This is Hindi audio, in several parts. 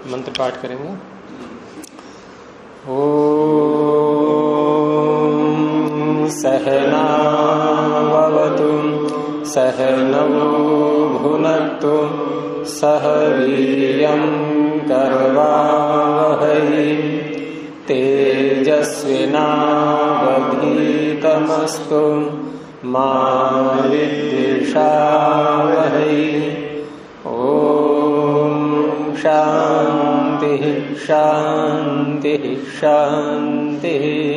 मंत्र पाठ करेंगे। ओम सहना भवतु सहनौ भुनक्तु सह वीर्यं करवावहै तेजस्विनावधीतमस्तु मा विद्विषावहै। ओम शांति शांति शांति।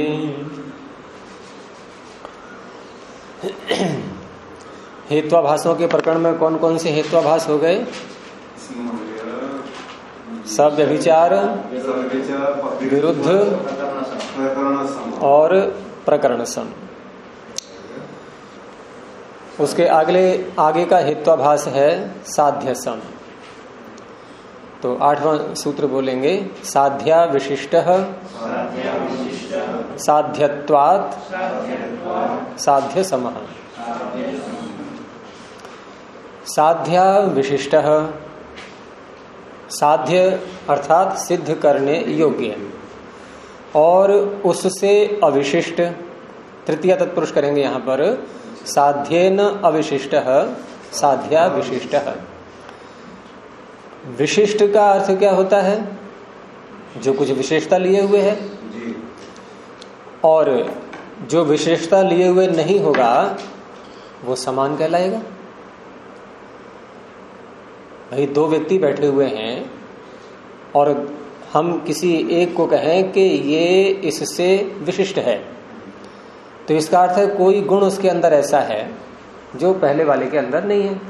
हेत्वाभासों के प्रकरण में कौन कौन से हेत्वाभास हो गए? सब व्यभिचार, विरुद्ध और प्रकरण सम। उसके आगे का हेत्वाभास है साध्य सम। तो 8वां सूत्र बोलेंगे, साध्या विशिष्टः साध्यत्वात् साध्य समः। साध्या विशिष्टः, साध्य अर्थात सिद्ध करने योग्य, और उससे अविशिष्ट, तृतीय तत्पुरुष करेंगे यहां पर, साध्येन अविशिष्टः साध्या विशिष्टः। विशिष्ट का अर्थ क्या होता है? जो कुछ विशेषता लिए हुए है, और जो विशेषता लिए हुए नहीं होगा वो समान कहलाएगा। भाई दो व्यक्ति बैठे हुए हैं और हम किसी एक को कहें कि ये इससे विशिष्ट है, तो इसका अर्थ है कोई गुण उसके अंदर ऐसा है जो पहले वाले के अंदर नहीं है,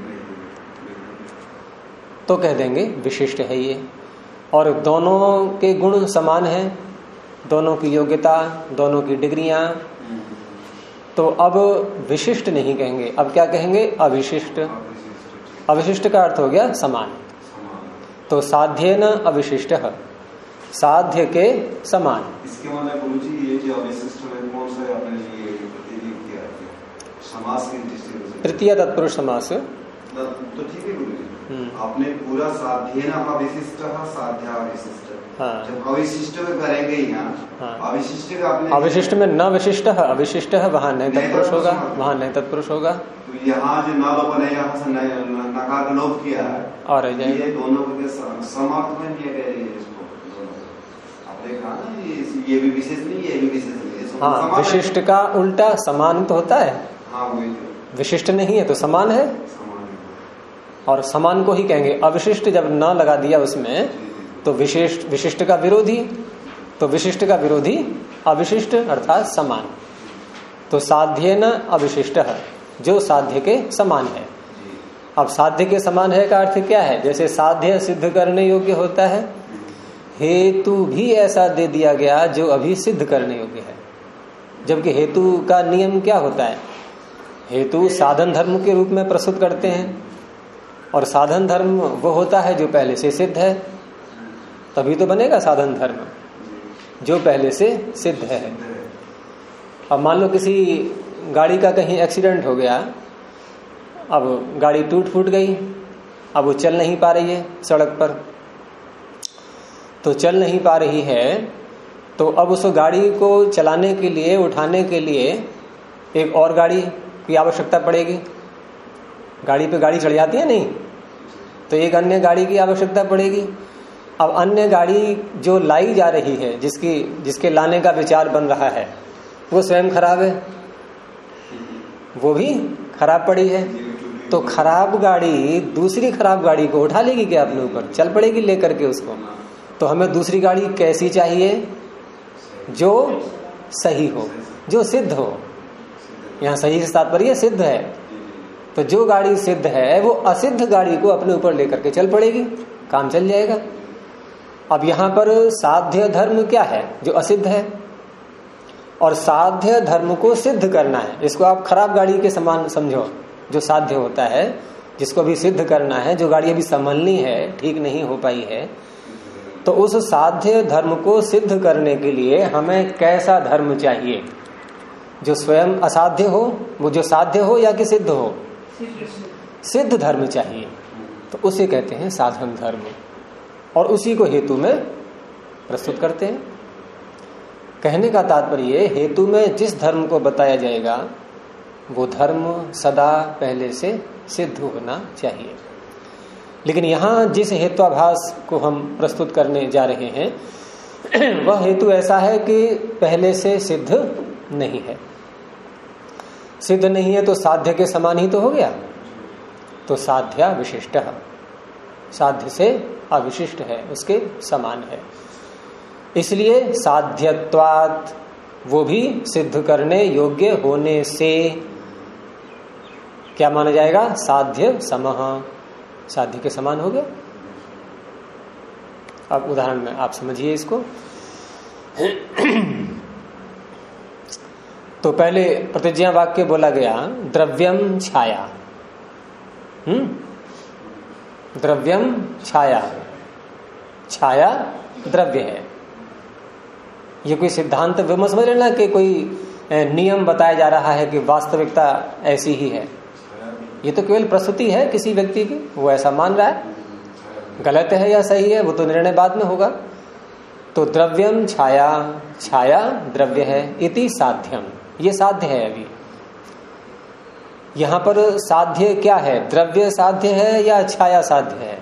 तो कह देंगे विशिष्ट है ये। और दोनों के गुण समान हैं, दोनों की योग्यता, दोनों की डिग्रियां, तो अब विशिष्ट नहीं कहेंगे, अब क्या कहेंगे? अविशिष्ट। अविशिष्ट का अर्थ हो गया समान। तो साध्य न अविशिष्ट, साध्य के समान। इसके मतलब गुरुजी ये जो अविशिष्ट है कौन सा आपने ये प्रतिनिधित्व किया है? समास की दृष्टि से तृतीय तत्पुरुष समास। तो ठीक है गुरुजी, आपने पूरा साध्य न अविशिष्ट साध्या अविशिष्ट, हाँ। जब अविशिष्ट में करेंगे यहाँ, हाँ। अविशिष्ट का आपने, अविशिष्ट में न विशिष्ट है, अविशिष्ट है वहां नहीं तत्पुरुष होगा, वहां नहीं तत्पुरुष होगा। तो यहाँ जो न लोप है, यहाँ से नकार का लोप किया है, और ये दोनों के समाप्त में किया गया है इसको। आपने कहा ना ये भी विशेष नहीं, ये भी विशेष नहीं। हाँ, विशिष्ट का उल्टा समान तो होता है। हाँ, वही विशिष्ट नहीं है तो समान है, और समान को ही कहेंगे। अविशिष्ट जब न लगा दिया उसमें तो विशिष्ट का विरोधी, तो विशिष्ट का विरोधी अविशिष्ट अर्थात समान। तो साध्य न अविशिष्ट है, जो साध्य के समान है। अब साध्य के समान है का अर्थ क्या है? जैसे साध्य सिद्ध करने योग्य होता है, हेतु भी ऐसा दे दिया गया जो अभी सिद्ध करने योग्य है। जबकि हेतु का नियम क्या होता है? हेतु साधन धर्म के रूप में प्रस्तुत करते हैं, और साधन धर्म वो होता है जो पहले से सिद्ध है, तभी तो बनेगा साधन धर्म, जो पहले से सिद्ध है। अब मान लो किसी गाड़ी का कहीं एक्सीडेंट हो गया, अब गाड़ी टूट फूट गई, अब वो चल नहीं पा रही है सड़क पर, तो चल नहीं पा रही है, तो अब उस गाड़ी को चलाने के लिए, उठाने के लिए एक और गाड़ी की आवश्यकता पड़ेगी। गाड़ी पे गाड़ी चढ़ जाती है नहीं, तो एक अन्य गाड़ी की आवश्यकता पड़ेगी। अब अन्य गाड़ी जो लाई जा रही है, जिसके लाने का विचार बन रहा है, वो स्वयं खराब है, वो भी खराब पड़ी है, तो खराब गाड़ी दूसरी खराब गाड़ी को उठा लेगी क्या अपने ऊपर? चल पड़ेगी लेकर के उसको। तो हमें दूसरी गाड़ी कैसी चाहिए? जो सही हो, जो सिद्ध हो। यहाँ सही से तात्पर्य सिद्ध है, तो जो गाड़ी सिद्ध है वो असिद्ध गाड़ी को अपने ऊपर लेकर के चल पड़ेगी, काम चल जाएगा। अब यहाँ पर साध्य धर्म क्या है? जो असिद्ध है, और साध्य धर्म को सिद्ध करना है। इसको आप खराब गाड़ी के समान समझो, जो साध्य होता है, जिसको भी सिद्ध करना है, जो गाड़ी अभी संभलनी है, ठीक नहीं हो पाई है, तो उस साध्य धर्म को सिद्ध करने के लिए हमें कैसा धर्म चाहिए? जो स्वयं असाध्य हो, वो जो साध्य हो या कि सिद्ध हो? सिद्ध धर्म चाहिए। तो उसे कहते हैं साधन धर्म। और उसी को हेतु में प्रस्तुत करते हैं। कहने का तात्पर्य हेतु में जिस धर्म को बताया जाएगा वो धर्म सदा पहले से सिद्ध होना चाहिए। लेकिन यहां जिस हेत्वाभास को हम प्रस्तुत करने जा रहे हैं वह हेतु ऐसा है कि पहले से सिद्ध नहीं है। सिद्ध नहीं है तो साध्य के समान ही तो हो गया। तो साध्या विशिष्ट, साध्य से अविशिष्ट है, उसके समान है। इसलिए साध्यत्वात्, वो भी सिद्ध करने योग्य होने से क्या माना जाएगा? साध्य समः, साध्य के समान हो गया। अब उदाहरण में आप समझिए इसको। तो पहले प्रतिज्ञा वाक्य बोला गया द्रव्यम छाया। द्रव्यम छाया, छाया द्रव्य है। ये कोई सिद्धांत मत समझ लेना कि कोई नियम बताया जा रहा है कि वास्तविकता ऐसी ही है। ये तो केवल प्रस्तुति है किसी व्यक्ति की, वो ऐसा मान रहा है। गलत है या सही है वो तो निर्णय बाद में होगा। तो द्रव्यम छाया, छाया द्रव्य है। इति साध्यम, ये साध्य है। अभी यहां पर साध्य क्या है? द्रव्य साध्य है या छाया साध्य है?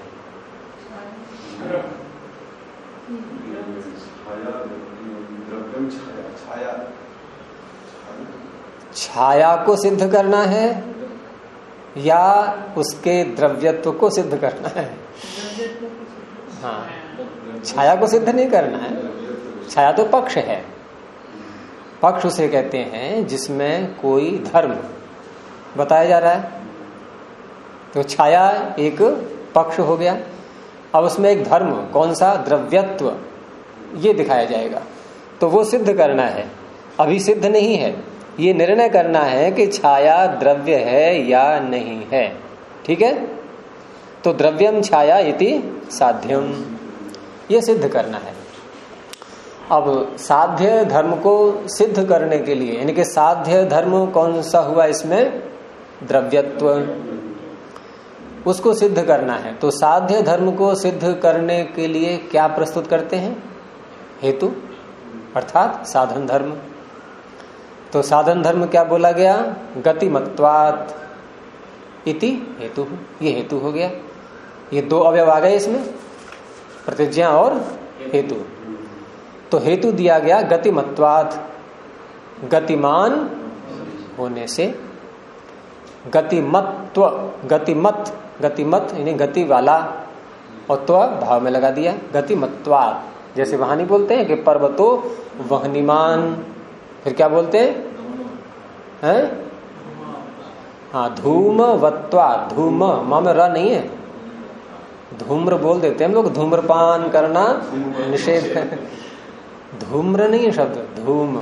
छाया को सिद्ध करना है या उसके द्रव्यत्व को सिद्ध करना है? हाँ, छाया को सिद्ध नहीं करना है। छाया तो पक्ष है। पक्ष उसे कहते हैं जिसमें कोई धर्म बताया जा रहा है। तो छाया एक पक्ष हो गया। अब उसमें एक धर्म, कौन सा? द्रव्यत्व, ये दिखाया जाएगा। तो वो सिद्ध करना है। अभी सिद्ध नहीं है, ये निर्णय करना है कि छाया द्रव्य है या नहीं है। ठीक है। तो द्रव्यम छाया इति साध्यम, ये सिद्ध करना है। अब साध्य धर्म को सिद्ध करने के लिए, यानी कि साध्य धर्म कौन सा हुआ इसमें? द्रव्यत्व, उसको सिद्ध करना है। तो साध्य धर्म को सिद्ध करने के लिए क्या प्रस्तुत करते हैं? हेतु, अर्थात साधन धर्म। तो साधन धर्म क्या बोला गया? गतिमत्वात् इति हेतु, ये हेतु हो गया। ये दो अवयव आ गए इसमें, प्रतिज्ञा और हेतु। तो हेतु दिया गया गतिमत्वात्, गतिमान होने से। गतिमत्व, गतिमत, गतिमत यानी गति वाला, और त्व भाव में लगा दिया। गतिमत्वात्, जैसे वहां नहीं बोलते हैं कि पर्वतो वहनिमान, फिर क्या बोलते हैं? हाँ, धूमवत्वा, धूम मां में र नहीं है, धूम्र बोल देते हैं हम लोग। धूम्रपान करना निषेध है, धूम्र नहीं है शब्द, धूम।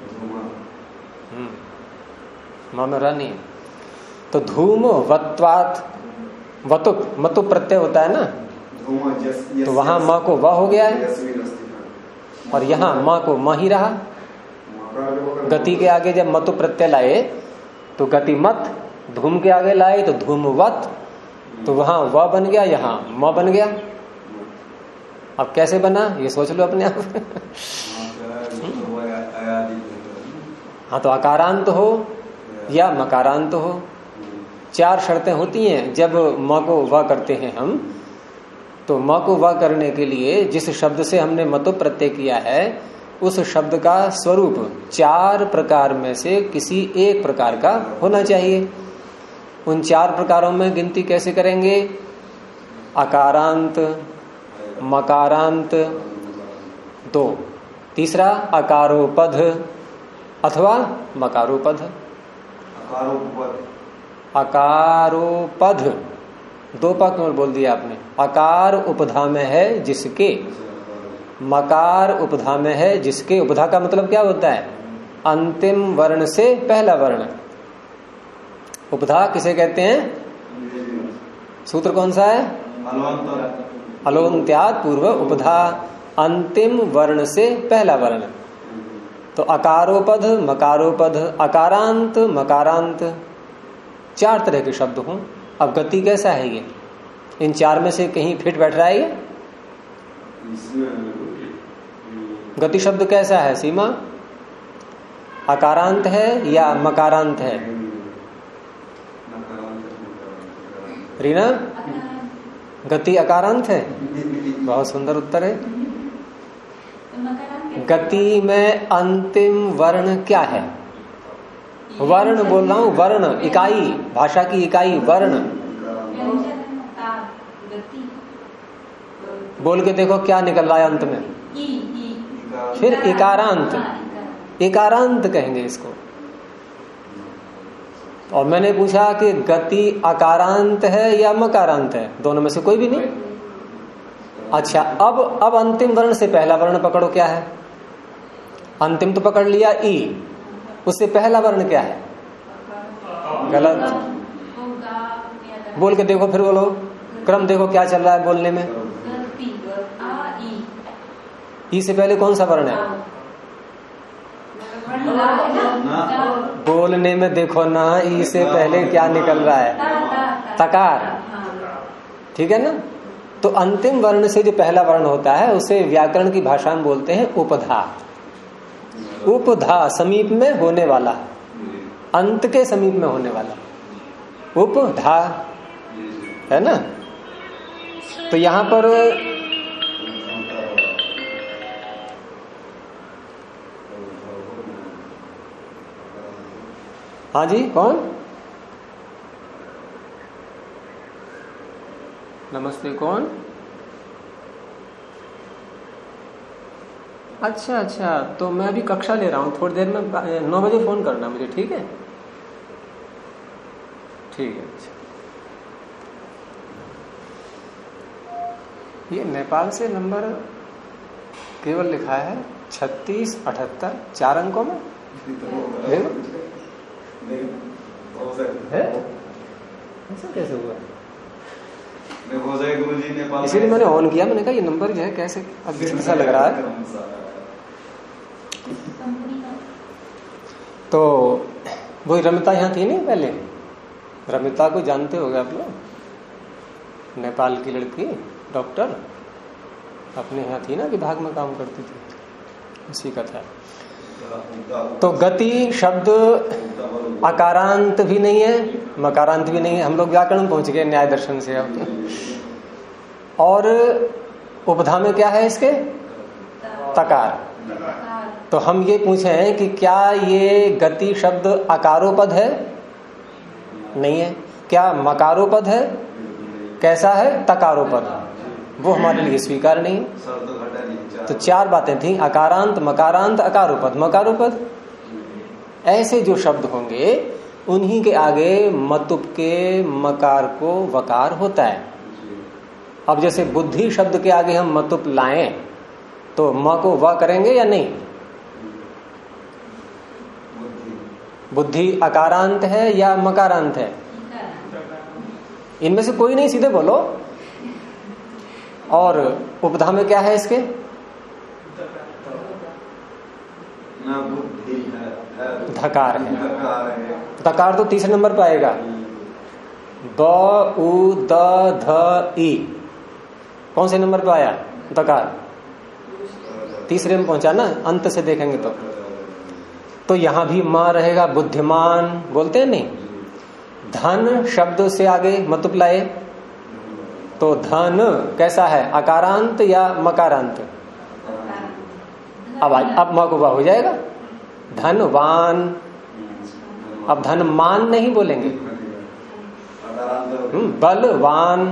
मां में र नहीं है। तो धूमवत्वात्, वतुक मतु प्रत्यय होता है ना, तो वहां मां को वह हो गया है और यहां मां को म ही रहा। गति के आगे जब मतु प्रत्यय लाए तो गतिमत, धूम के आगे लाए तो धूमवत, तो वहां व बन गया, यहां म बन गया। अब कैसे बना ये सोच लो अपने आप। हाँ, तो अकारांत हो या मकारांत हो, चार शर्तें होती हैं जब म को व करते हैं हम। तो म को व करने के लिए जिस शब्द से हमने मतु प्रत्यय किया है उस शब्द का स्वरूप चार प्रकार में से किसी एक प्रकार का होना चाहिए। उन चार प्रकारों में गिनती कैसे करेंगे? अकारांत, मकारांत दो, तीसरा अकारोपध अथवा मकारोपध। अकारोपध दो पक में बोल दिया आपने। अकार उपधा में है जिसके, मकार उपधा में है जिसके। उपधा का मतलब क्या होता है? अंतिम वर्ण से पहला वर्ण। उपधा किसे कहते हैं? सूत्र कौन सा है? अलोन्त्यात् पूर्व उपधा, अंतिम वर्ण से पहला वर्ण। तो अकारोपध, मकारोपध, अकारांत, मकारांत, चार तरह के शब्द हों। अब गति कैसा है ये? इन चार में से कहीं फिट बैठ रहा है ये? गति शब्द कैसा है सीमा? अकारांत है या मकारांत है? रीना, गति अकारांत है। बहुत सुंदर उत्तर है। गति में अंतिम वर्ण क्या है? वर्ण बोल रहा हूं, वर्ण, इकाई, भाषा की इकाई वर्ण। बोल के देखो क्या निकल रहा है अंत में। फिर इकारांत, इकारांत कहेंगे इसको। और मैंने पूछा कि गति अकारांत है या मकारांत है? दोनों में से कोई भी नहीं। अच्छा, अब अंतिम वर्ण से पहला वर्ण पकड़ो, क्या है? अंतिम तो पकड़ लिया ई, उससे पहला वर्ण क्या है? गलत। बोल के देखो, फिर बोलो, क्रम देखो क्या चल रहा है बोलने में। ई से पहले कौन सा वर्ण है? बोलने में देखो ना, ई से पहले क्या निकल रहा है? तकार। ठीक है ना? तो अंतिम वर्ण से जो पहला वर्ण होता है उसे व्याकरण की भाषा में बोलते हैं उपधा। उपधा, समीप में होने वाला, अंत के समीप में होने वाला, उपधा, है ना? तो यहां पर हाँ जी, कौन? नमस्ते, कौन? अच्छा, तो मैं अभी कक्षा ले रहा हूँ, थोड़ी देर में 9 बजे फोन करना मुझे, ठीक है? ठीक है। अच्छा, ये नेपाल से नंबर केवल लिखा है 3678, 4 अंकों में है? ऐसा कैसे हुआ? इसीलिए मैंने ऑन किया, मैंने कहा ये नंबर जो है कैसे अब ऐसा लग रहा है। तो वही रमिता यहाँ थी नहीं पहले? रमिता को जानते होगे आप लोग, नेपाल की लड़की, डॉक्टर, अपने यहाँ थी ना, विभाग में काम करती थी, उसी का था। तो गति शब्द अकारांत भी नहीं है, मकारांत भी नहीं है। हम लोग व्याकरण पहुंच गए न्याय दर्शन से अब। और उपधा में क्या है इसके? तकार। तो हम ये पूछे हैं कि क्या ये गति शब्द अकारोपद है? नहीं है। क्या मकारोपद है? कैसा है? तकारोपद। वो हमारे लिए स्वीकार नहीं है। तो 4 बातें थी, अकारांत, मकारांत, अकारोपद, मकारोपद। ऐसे जो शब्द होंगे उन्हीं के आगे मतुप के मकार को वकार होता है। अब जैसे बुद्धि शब्द के आगे हम मतुप लाएं तो म को व करेंगे या नहीं? बुद्धि अकारांत है या मकारांत है? इनमें से कोई नहीं, सीधे बोलो। और उपधा में क्या है इसके? धकार है। धकार तो तीसरे नंबर पे आएगा। ब उ द ध ई कौन से नंबर पे आया? धकार तीसरे में पहुंचा ना, अंत से देखेंगे तो यहां भी मां रहेगा, बुद्धिमान बोलते हैं नहीं। धन शब्द से आगे मतुप लाए तो धन कैसा है? अकारांत या मकारांत? अब म को हो जाएगा, धनवान। अब धनमान नहीं बोलेंगे, बलवान,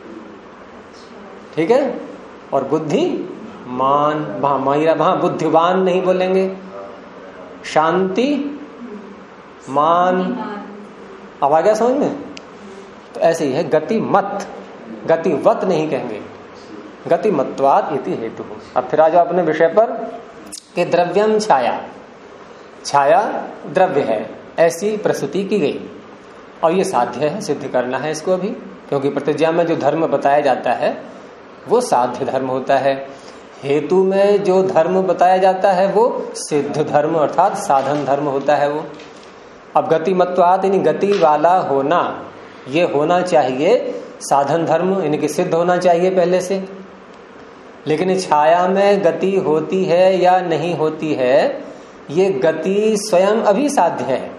ठीक है। और बुद्धिमान, वहां बुद्धिवान नहीं बोलेंगे, शांति मान। अब आ गया समझ में? तो ऐसे ही है गतिमत, गतिवत नहीं कहेंगे, गतिमत्वात् इति हेतु। अब फिर आ जाओ अपने विषय पर कि द्रव्यम छाया, छाया द्रव्य है, ऐसी प्रस्तुति की गई। और ये साध्य है, सिद्ध करना है इसको अभी, क्योंकि प्रतिज्ञा में जो धर्म बताया जाता है वो साध्य धर्म होता है। हेतु में जो धर्म बताया जाता है वो सिद्ध धर्म अर्थात साधन धर्म होता है वो। अब गतिमत्वात् यानी गति वाला होना, ये होना चाहिए साधन धर्म, यानी कि सिद्ध होना चाहिए पहले से। लेकिन छाया में गति होती है या नहीं होती है, ये गति स्वयं अभी साध्य है।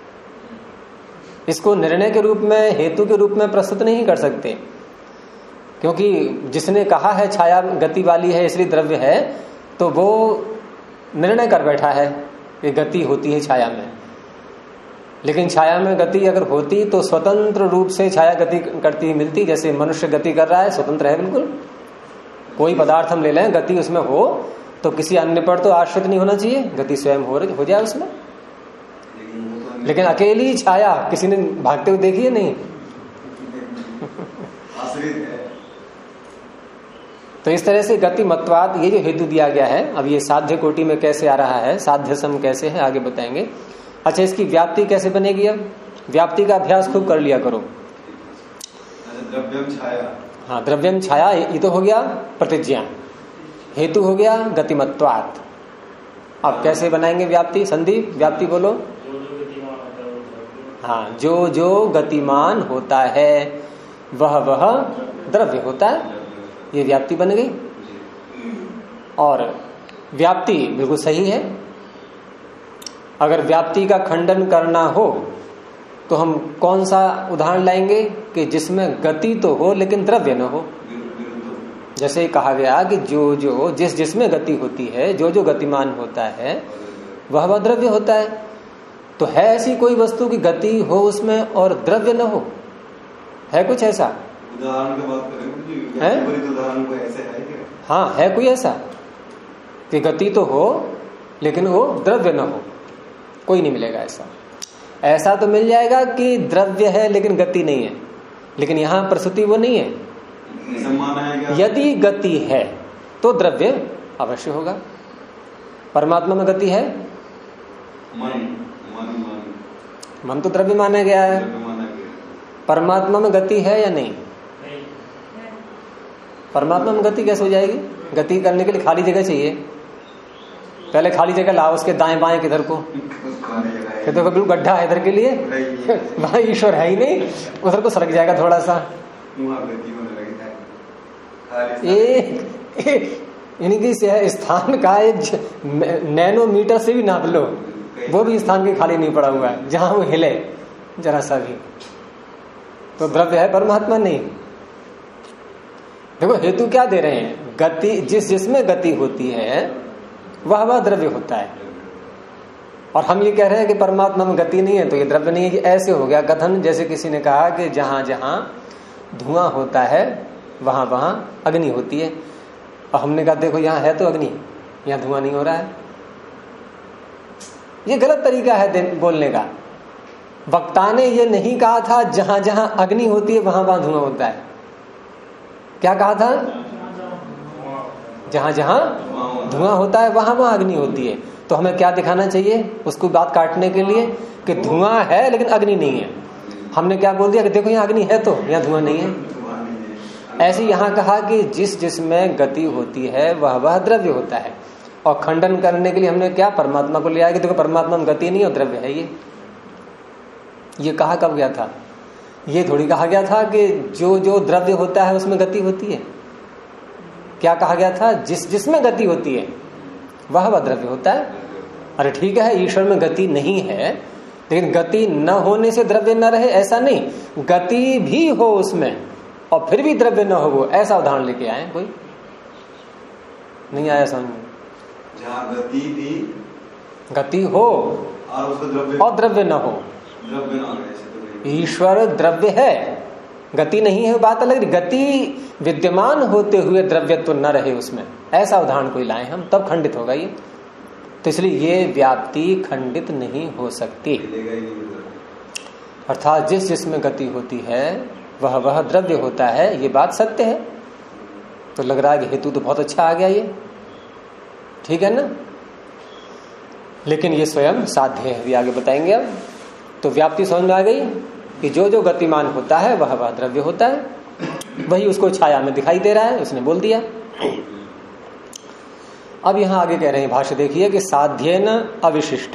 इसको निर्णय के रूप में, हेतु के रूप में प्रस्तुत नहीं कर सकते, क्योंकि जिसने कहा है छाया गति वाली है इसलिए द्रव्य है, तो वो निर्णय कर बैठा है कि गति होती है छाया में। लेकिन छाया में गति अगर होती तो स्वतंत्र रूप से छाया गति करती हुई मिलती। जैसे मनुष्य गति कर रहा है, स्वतंत्र है बिल्कुल। कोई पदार्थ हम ले लें, गति उसमें हो तो किसी अन्य पर तो आश्रित नहीं होना चाहिए, गति स्वयं हो जाए उसमें। लेकिन अकेली छाया किसी ने भागते हुए देखी है? नहीं। तो इस तरह से गति मत्वाद, ये जो हेतु दिया गया है, अब ये साध्य कोटि में कैसे आ रहा है, साध्य सम कैसे है, आगे बताएंगे। अच्छा, इसकी व्याप्ति कैसे बनेगी? अब व्याप्ति का अभ्यास खूब कर लिया करो। द्रव्यम छाया, हाँ, द्रव्यम छाया, ये तो हो गया प्रतिज्ञा, हेतु हो गया गतिमत्वात्। अब कैसे बनाएंगे व्याप्ति? संदीप, व्याप्ति बोलो। हाँ, जो जो गतिमान होता है वह वह द्रव्य होता है, ये व्याप्ति बन गई। और व्याप्ति बिल्कुल सही है। अगर व्याप्ति का खंडन करना हो तो हम कौन सा उदाहरण लाएंगे कि जिसमें गति तो हो लेकिन द्रव्य न हो। जैसे कहा गया कि जो जो जिसमें गति होती है, जो जो गतिमान होता है वह वह द्रव्य होता है। तो है ऐसी कोई वस्तु की गति हो उसमें और द्रव्य न हो? है कुछ ऐसा? उदाहरण की बात करें, है उदाहरण को ऐसे है क्या? हाँ, है कोई ऐसा कि गति तो हो लेकिन वो द्रव्य न हो? कोई नहीं मिलेगा ऐसा। ऐसा तो मिल जाएगा कि द्रव्य है लेकिन गति नहीं है, लेकिन यहां प्रस्तुति वो नहीं है। यदि गति है तो द्रव्य अवश्य होगा। परमात्मा में गति है? मन तो द्रव्य माना गया है। परमात्मा में गति है या नहीं? परमात्मा में गति कैसे हो जाएगी? गति करने के लिए खाली जगह चाहिए। पहले खाली जगह लाओ, उसके दाएं बाएं किधर को, तो बिल्कुल गड्ढा है इधर के लिए, वहां ईश्वर है ही नहीं, उधर को सरक जाएगा थोड़ा सा। यानी कि स्थान का एक नैनोमीटर से भी नाप लो, वो भी स्थान के खाली नहीं पड़ा हुआ है जहां वो हिले जरा सा भी। तो द्रव्य है, परमात्मा नहीं। देखो हेतु क्या दे रहे हैं? गति, जिसमें गति होती है वह वह द्रव्य होता है। और हम ये कह रहे हैं कि परमात्मा में गति नहीं है तो ये द्रव्य नहीं है। ऐसे हो गया कथन, जैसे किसी ने कहा कि जहां जहां धुआं होता है वहां वहां अग्नि होती है। और हमने कहा देखो यहां है तो अग्नि, यहां धुआं नहीं हो रहा है। ये गलत तरीका है बोलने का। वक्ता ने ये नहीं कहा था जहां जहां अग्नि होती है वहां वहां धुआं होता है। क्या कहा था? जहां जहां धुआं होता है वहां वहां अग्नि होती है। तो हमें क्या दिखाना चाहिए उसको बात काटने के लिए कि धुआं है लेकिन अग्नि नहीं है। हमने क्या बोल दिया कि देखो यहाँ अग्नि है तो यहाँ धुआं नहीं है। ऐसे यहाँ कहा कि जिसमें गति होती है वह वह द्रव्य होता है। और खंडन करने के लिए हमने क्या परमात्मा को लिया कि देखो परमात्मा में गति नहीं और द्रव्य है। ये कहा कब गया था? ये थोड़ी कहा गया था कि जो जो द्रव्य होता है उसमें गति होती है। क्या कहा गया था? जिसमें गति होती है वह वह द्रव्य होता है। अरे ठीक है, ईश्वर में गति नहीं है लेकिन गति न होने से द्रव्य न रहे ऐसा नहीं। गति भी हो उसमें और फिर भी द्रव्य न हो, वो ऐसा उदाहरण लेके आए। कोई नहीं आया समझ में? जहाँ गति हो और द्रव्य न हो। ईश्वर द्रव्य है, गति नहीं है, बात अलग। गति विद्यमान होते हुए द्रव्यत्व न रहे उसमें, ऐसा उदाहरण कोई लाए हम, तब खंडित होगा ये। तो इसलिए ये व्याप्ति खंडित नहीं हो सकती। अर्थात जिसमें गति होती है वह वह द्रव्य होता है, ये बात सत्य है। तो लग रहा है कि हेतु तो बहुत अच्छा आ गया ये, ठीक है ना? लेकिन ये स्वयं साध्य है, अभी आगे बताएंगे। अब तो व्याप्ति समझ में आ गई कि जो जो गतिमान होता है वह वह द्रव्य होता है, वही उसको छाया में दिखाई दे रहा है, उसने बोल दिया। अब यहां आगे कह रहे हैं, भाष्य देखिए कि साध्येन अविशिष्ट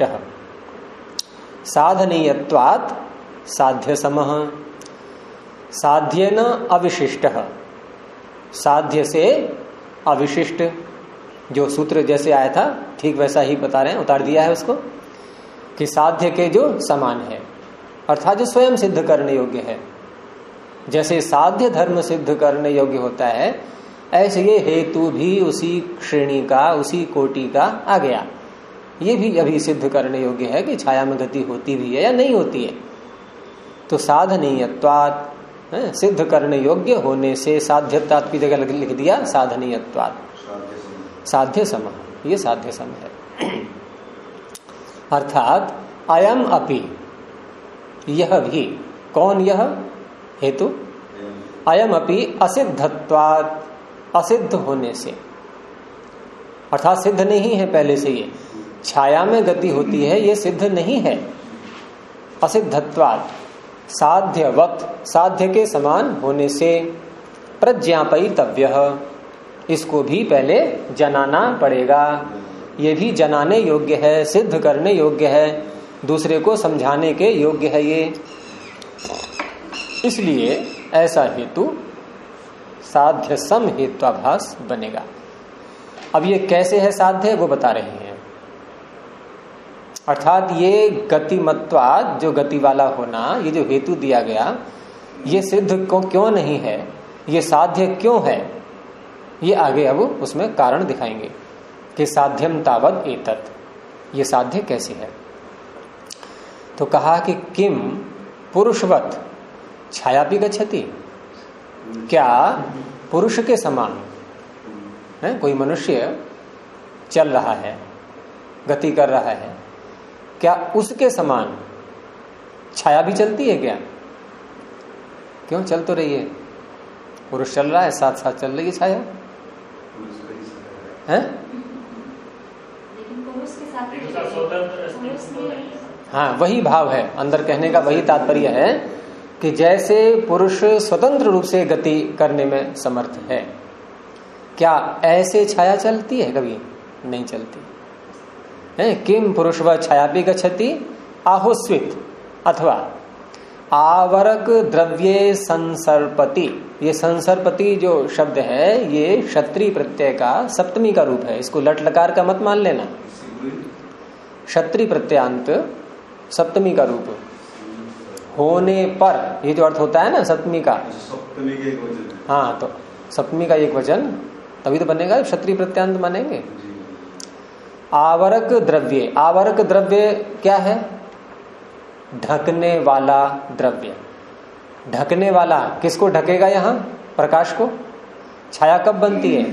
साधनीयत्वात् साध्य समः। साध्येन अविशिष्ट, साध्य से अविशिष्ट, जो सूत्र जैसे आया था ठीक वैसा ही बता रहे हैं, उतार दिया है उसको, कि साध्य के जो समान है, अर्थात जो स्वयं सिद्ध करने योग्य है। जैसे साध्य धर्म सिद्ध करने योग्य होता है, ऐसे ये हेतु भी उसी श्रेणी का, उसी कोटि का आ गया। ये भी अभी सिद्ध करने योग्य है कि छाया में गति होती भी है या नहीं होती है। तो साधनीयत्वात्, सिद्ध करने योग्य होने से, साध्यत्वात् की जगह लिख दिया साधनीयत्वात्, साध्य सम, ये साध्य सम है। अर्थात अयम अपि, यह भी, कौन यह हेतु, अयम अपि असिद्धत्वात्, असिद्ध होने से, अर्थात सिद्ध नहीं है पहले से। ये छाया में गति होती है, ये सिद्ध नहीं है। असिद्धत्वात्, साध्यवत्, साध्य के समान होने से, प्रज्ञापयितव्यः, इसको भी पहले जनाना पड़ेगा। ये भी जनाने योग्य है, सिद्ध करने योग्य है, दूसरे को समझाने के योग्य है ये। इसलिए ऐसा हेतु साध्य सम हेत्वाभास बनेगा। अब ये कैसे है साध्य, वो बता रहे हैं। अर्थात ये गतिमत्वाद, जो गति वाला होना, ये जो हेतु दिया गया, ये सिद्ध क्यों नहीं है, ये साध्य क्यों है, ये आगे अब उसमें कारण दिखाएंगे कि साध्यम तावद एतत्, ये साध्य कैसे है। तो कहा कि किम पुरुषवत छायापि गच्छति, क्या पुरुष के समान है, कोई मनुष्य चल रहा है, गति कर रहा है, क्या उसके समान छाया भी चलती है क्या? क्यों, चल तो रही है, पुरुष चल रहा है, साथ साथ चल रही है छाया है? हाँ, वही भाव है अंदर, कहने का वही तात्पर्य है कि जैसे पुरुष स्वतंत्र रूप से गति करने में समर्थ है, क्या ऐसे छाया चलती है? कभी नहीं चलती है। किम पुरुषव छायापि गच्छति आहुस्वित, अथवा आवरक द्रव्ये संसर्पति। ये संसर्पति जो शब्द है, ये क्षत्रिय प्रत्यय का सप्तमी का रूप है, इसको लट लकार का मत मान लेना। क्षत्रिय प्रत्ययांत सप्तमी का रूप होने पर, ये जो अर्थ होता है ना सप्तमी का, सप्तमी का एक वचन, हाँ, तो सप्तमी का एक वचन तभी तो बनेगा, क्षत्रिय प्रत्यांत मानेंगे। आवरक द्रव्य, आवरक द्रव्य क्या है? ढकने वाला द्रव्य। ढकने वाला किसको ढकेगा? यहां प्रकाश को। छाया कब बनती है?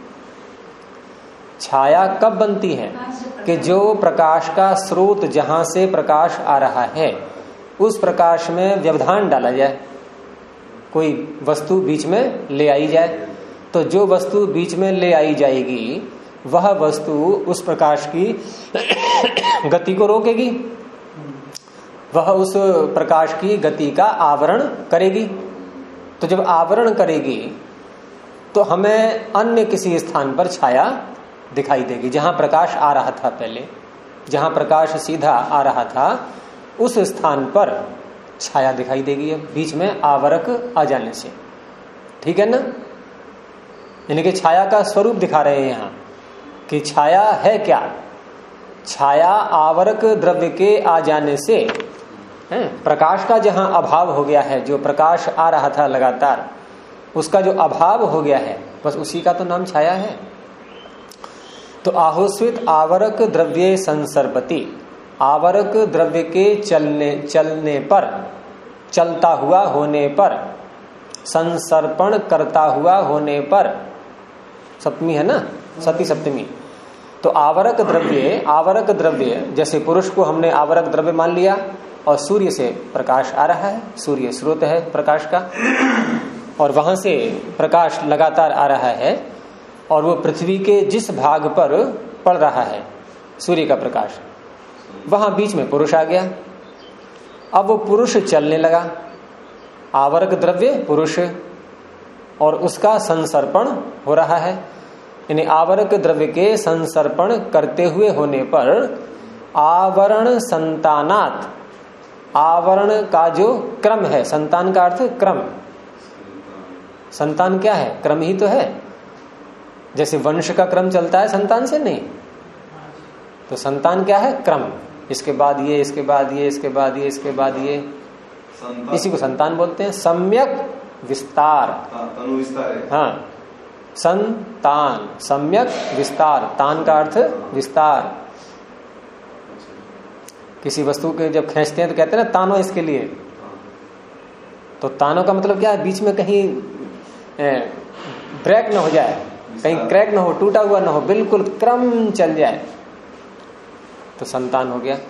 छाया कब बनती है? कि जो प्रकाश का स्रोत, जहां से प्रकाश आ रहा है, उस प्रकाश में व्यवधान डाला जाए, कोई वस्तु बीच में ले आई जाए। तो जो वस्तु बीच में ले आई जाएगी, वह वस्तु उस प्रकाश की गति को रोकेगी, वह उस प्रकाश की गति का आवरण करेगी। तो जब आवरण करेगी तो हमें अन्य किसी स्थान पर छाया दिखाई देगी, जहां प्रकाश आ रहा था पहले, जहां प्रकाश सीधा आ रहा था, उस स्थान पर छाया दिखाई देगी बीच में आवरक आ जाने से। ठीक है ना? यानी कि छाया का स्वरूप दिखा रहे हैं यहां कि छाया है क्या? छाया आवरक द्रव्य के आ जाने से है, प्रकाश का जहां अभाव हो गया है, जो प्रकाश आ रहा था लगातार, उसका जो अभाव हो गया है, बस उसी का तो नाम छाया है। तो आहुस्वित आवरक द्रव्ये संसर्पति, आवरक द्रव्य के चलने पर, चलता हुआ होने पर, संसर्पण करता हुआ होने पर, सप्तमी है ना, सती सप्तमी। तो आवरक द्रव्य, जैसे पुरुष को हमने आवरक द्रव्य मान लिया, और सूर्य से प्रकाश आ रहा है, सूर्य स्रोत है प्रकाश का, और वहां से प्रकाश लगातार आ रहा है, और वो पृथ्वी के जिस भाग पर पड़ रहा है सूर्य का प्रकाश, वहां बीच में पुरुष आ गया। अब वो पुरुष चलने लगा, आवरक द्रव्य पुरुष, और उसका संसर्पण हो रहा है, यानी आवरक द्रव्य के संसर्पण करते हुए होने पर आवरण संतानात, आवरण का जो क्रम है, संतान का अर्थ क्रम, संतान क्या है? क्रम ही तो है। जैसे वंश का क्रम चलता है संतान से, नहीं। तो संतान क्या है? क्रम। इसके बाद ये, इसके बाद ये, इसके बाद ये, इसके बाद ये, इसी को संतान बोलते हैं। सम्यक विस्तार, तनु विस्तार है। हाँ, संतान, सम्यक विस्तार, तान का अर्थ विस्तार। किसी वस्तु के जब खींचते हैं तो कहते हैं ना तानो इसके लिए, तो तानो का मतलब क्या है? बीच में कहीं ब्रेक ना हो जाए, कहीं क्रैक ना हो, टूटा हुआ ना हो, बिल्कुल क्रम चल जाए, तो संतान हो गया।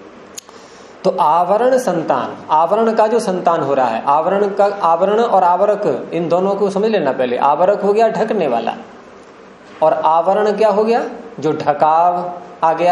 तो आवरण संतान, आवरण का जो संतान हो रहा है, आवरण का, आवरण और आवरक इन दोनों को समझ लेना पहले। आवरक हो गया ढकने वाला, और आवरण क्या हो गया? जो ढकाव आ गया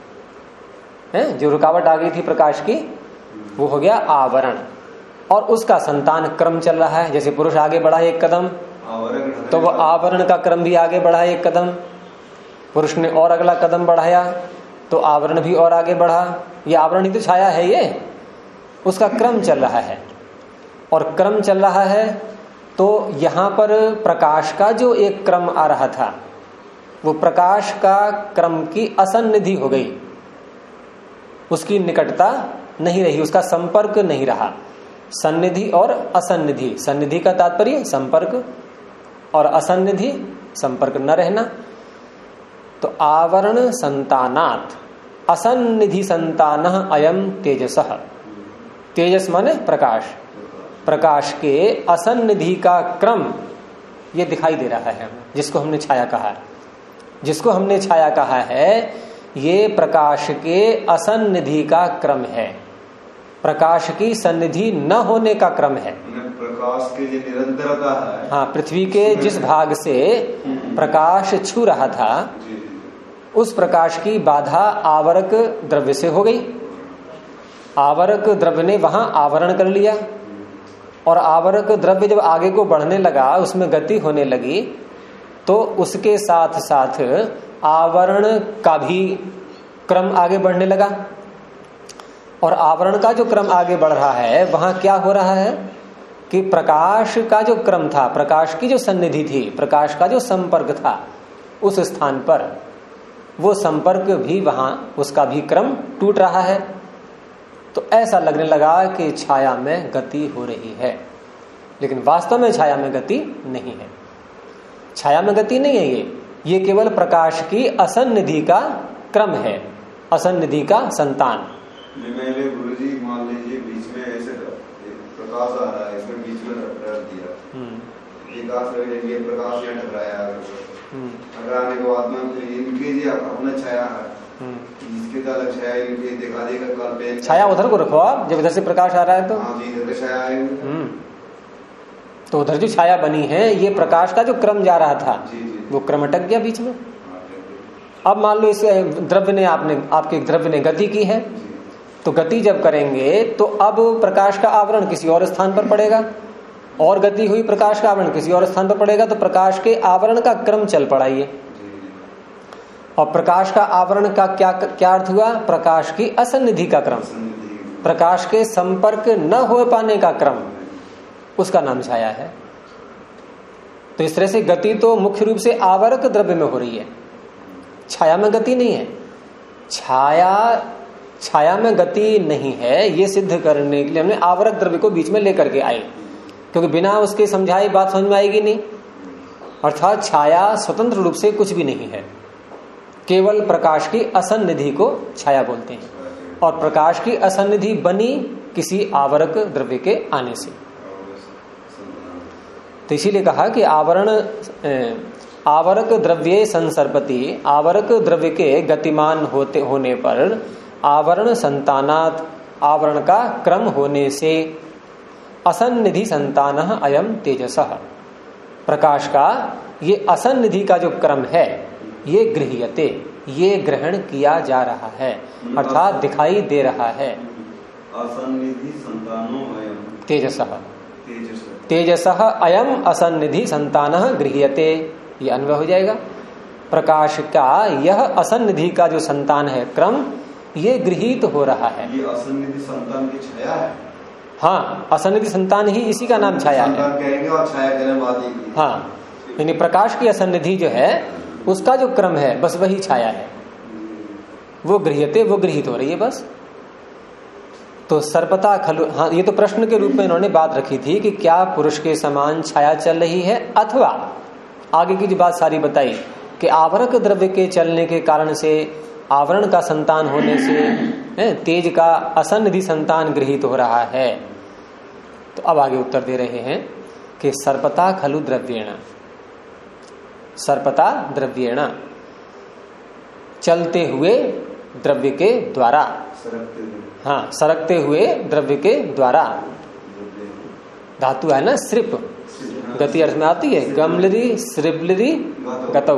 है, जो रुकावट आ गई थी प्रकाश की, वो हो गया आवरण। और उसका संतान क्रम चल रहा है। जैसे पुरुष आगे बढ़ा एक कदम, तो वो आवरण का क्रम भी आगे बढ़ा एक कदम। पुरुष ने और अगला कदम बढ़ाया तो आवरण भी और आगे बढ़ा। ये आवरण ही तो छाया है, ये उसका क्रम चल रहा है। और क्रम चल रहा है तो यहां पर प्रकाश का जो एक क्रम आ रहा था, वो प्रकाश का क्रम की असन्निधि हो गई, उसकी निकटता नहीं रही, उसका संपर्क नहीं रहा। सन्निधि और असन्निधि, सन्निधि का तात्पर्य संपर्क, और असन्निधि संपर्क न रहना। तो आवरण संतानात् असन्निधि संतानः अयम तेजसः। तेजस माने प्रकाश, प्रकाश के असन्निधि का क्रम ये दिखाई दे रहा है, जिसको हमने छाया कहा है। जिसको हमने छाया कहा है ये प्रकाश के असन्निधि का क्रम है, प्रकाश की सन्निधि न होने का क्रम है। प्रकाश की जो निरंतरता है, हाँ, पृथ्वी के जिस भाग से प्रकाश छू रहा था, उस प्रकाश की बाधा आवरक द्रव्य से हो गई। आवरक द्रव्य ने वहां आवरण कर लिया, और आवरक द्रव्य जब आगे को बढ़ने लगा, उसमें गति होने लगी, तो उसके साथ साथ आवरण का भी क्रम आगे बढ़ने लगा। और आवरण का जो क्रम आगे बढ़ रहा है, वहां क्या हो रहा है कि प्रकाश का जो क्रम था, प्रकाश की जो सन्निधि थी, प्रकाश का जो संपर्क था, उस स्थान पर वो संपर्क भी वहां, उसका भी क्रम टूट रहा है। तो ऐसा लगने लगा कि छाया में गति हो रही है, लेकिन वास्तव में छाया में गति नहीं है। छाया में गति नहीं है, ये केवल प्रकाश की असन्निधि का क्रम है, असन्निधि का संतान। गुरुजी मान लीजिए बीच में ऐसे प्रकाश आ रहा है, इसमें बीच में रख दिया, ये प्रकाश यहाँ टकराया, टकराने के बाद में फिर इनके जी अपना छाया है, इसके तो अलग छाया, इनके दिखा देगा कल पे छाया उधर को रखो आप, जब इधर से प्रकाश आ रहा है तो। हाँ जी, इधर छाया है, तो उधर जो छाया बनी है, ये प्रकाश का जो क्रम जा रहा था, वो क्रम अटक गया बीच में। अब मान लो इस द्रव्य ने, आपके द्रव्य ने गति की है, तो गति जब करेंगे तो अब प्रकाश का आवरण किसी और स्थान पर पड़ेगा, और गति हुई, प्रकाश का आवरण किसी और स्थान पर पड़ेगा, तो प्रकाश के आवरण का क्रम चल पड़ा ये। और प्रकाश का आवरण का क्या अर्थ हुआ? प्रकाश की असन्निधि का क्रम, प्रकाश के संपर्क न हो पाने का क्रम, उसका नाम छाया है। तो इस तरह से गति तो मुख्य रूप से आवरक द्रव्य में हो रही है, छाया में गति नहीं है। छाया में गति नहीं है, ये सिद्ध करने के लिए हमने आवरक द्रव्य को बीच में लेकर के आए, क्योंकि बिना उसके समझाई बात समझ में आएगी नहीं। अर्थात छाया स्वतंत्र रूप से कुछ भी नहीं है, केवल प्रकाश की असन्निधि को छाया बोलते हैं, और प्रकाश की असन्निधि बनी किसी आवरक द्रव्य के आने से। तो इसीलिए कहा कि आवरक द्रव्ये संसर्पति, आवरक द्रव्य के गतिमान होने पर आवरण संतानात्, आवरण का क्रम होने से असन्निधि संतानः अयम तेजसः, प्रकाश का ये असन्निधि का जो क्रम है, ये गृह्यते, ये ग्रहण किया जा रहा है, अर्थात दिखाई दे रहा है। असन्निधि संतानो अयम तेजसः, तेजसः अयम असन्निधि संतानः गृह्यते, ये अन्वय हो जाएगा। प्रकाश का यह असन्निधि का जो संतान है क्रम, ये गृहीत हो रहा है। ये असन्निधि संतान की छाया है। हाँ, असन्निधि संतान ही इसी का नाम छाया है। कहेंगे और छाया कहने वाली। हाँ, यानी प्रकाश की असन्निधि जो है उसका जो क्रम है बस वही छाया है, वो गृह्यते, वो गृहित हो रही है बस। तो सर्पता खलु, हाँ ये तो प्रश्न के रूप में इन्होंने बात रखी थी कि क्या पुरुष के समान छाया चल रही है, अथवा आगे की जो बात सारी बताई कि आवरक द्रव्य के चलने के कारण से, आवरण का संतान होने से तेज का असन्निधि संतान गृहीत हो रहा है। तो अब आगे उत्तर दे रहे हैं कि सर्पता खलु द्रव्येण, सर्पता द्रव्येण, चलते हुए द्रव्य के द्वारा, हाँ सरकते हुए द्रव्य के द्वारा। धातु है ना सृप, गति अर्थ में आती है, गमलरी सृबलरी गतौ,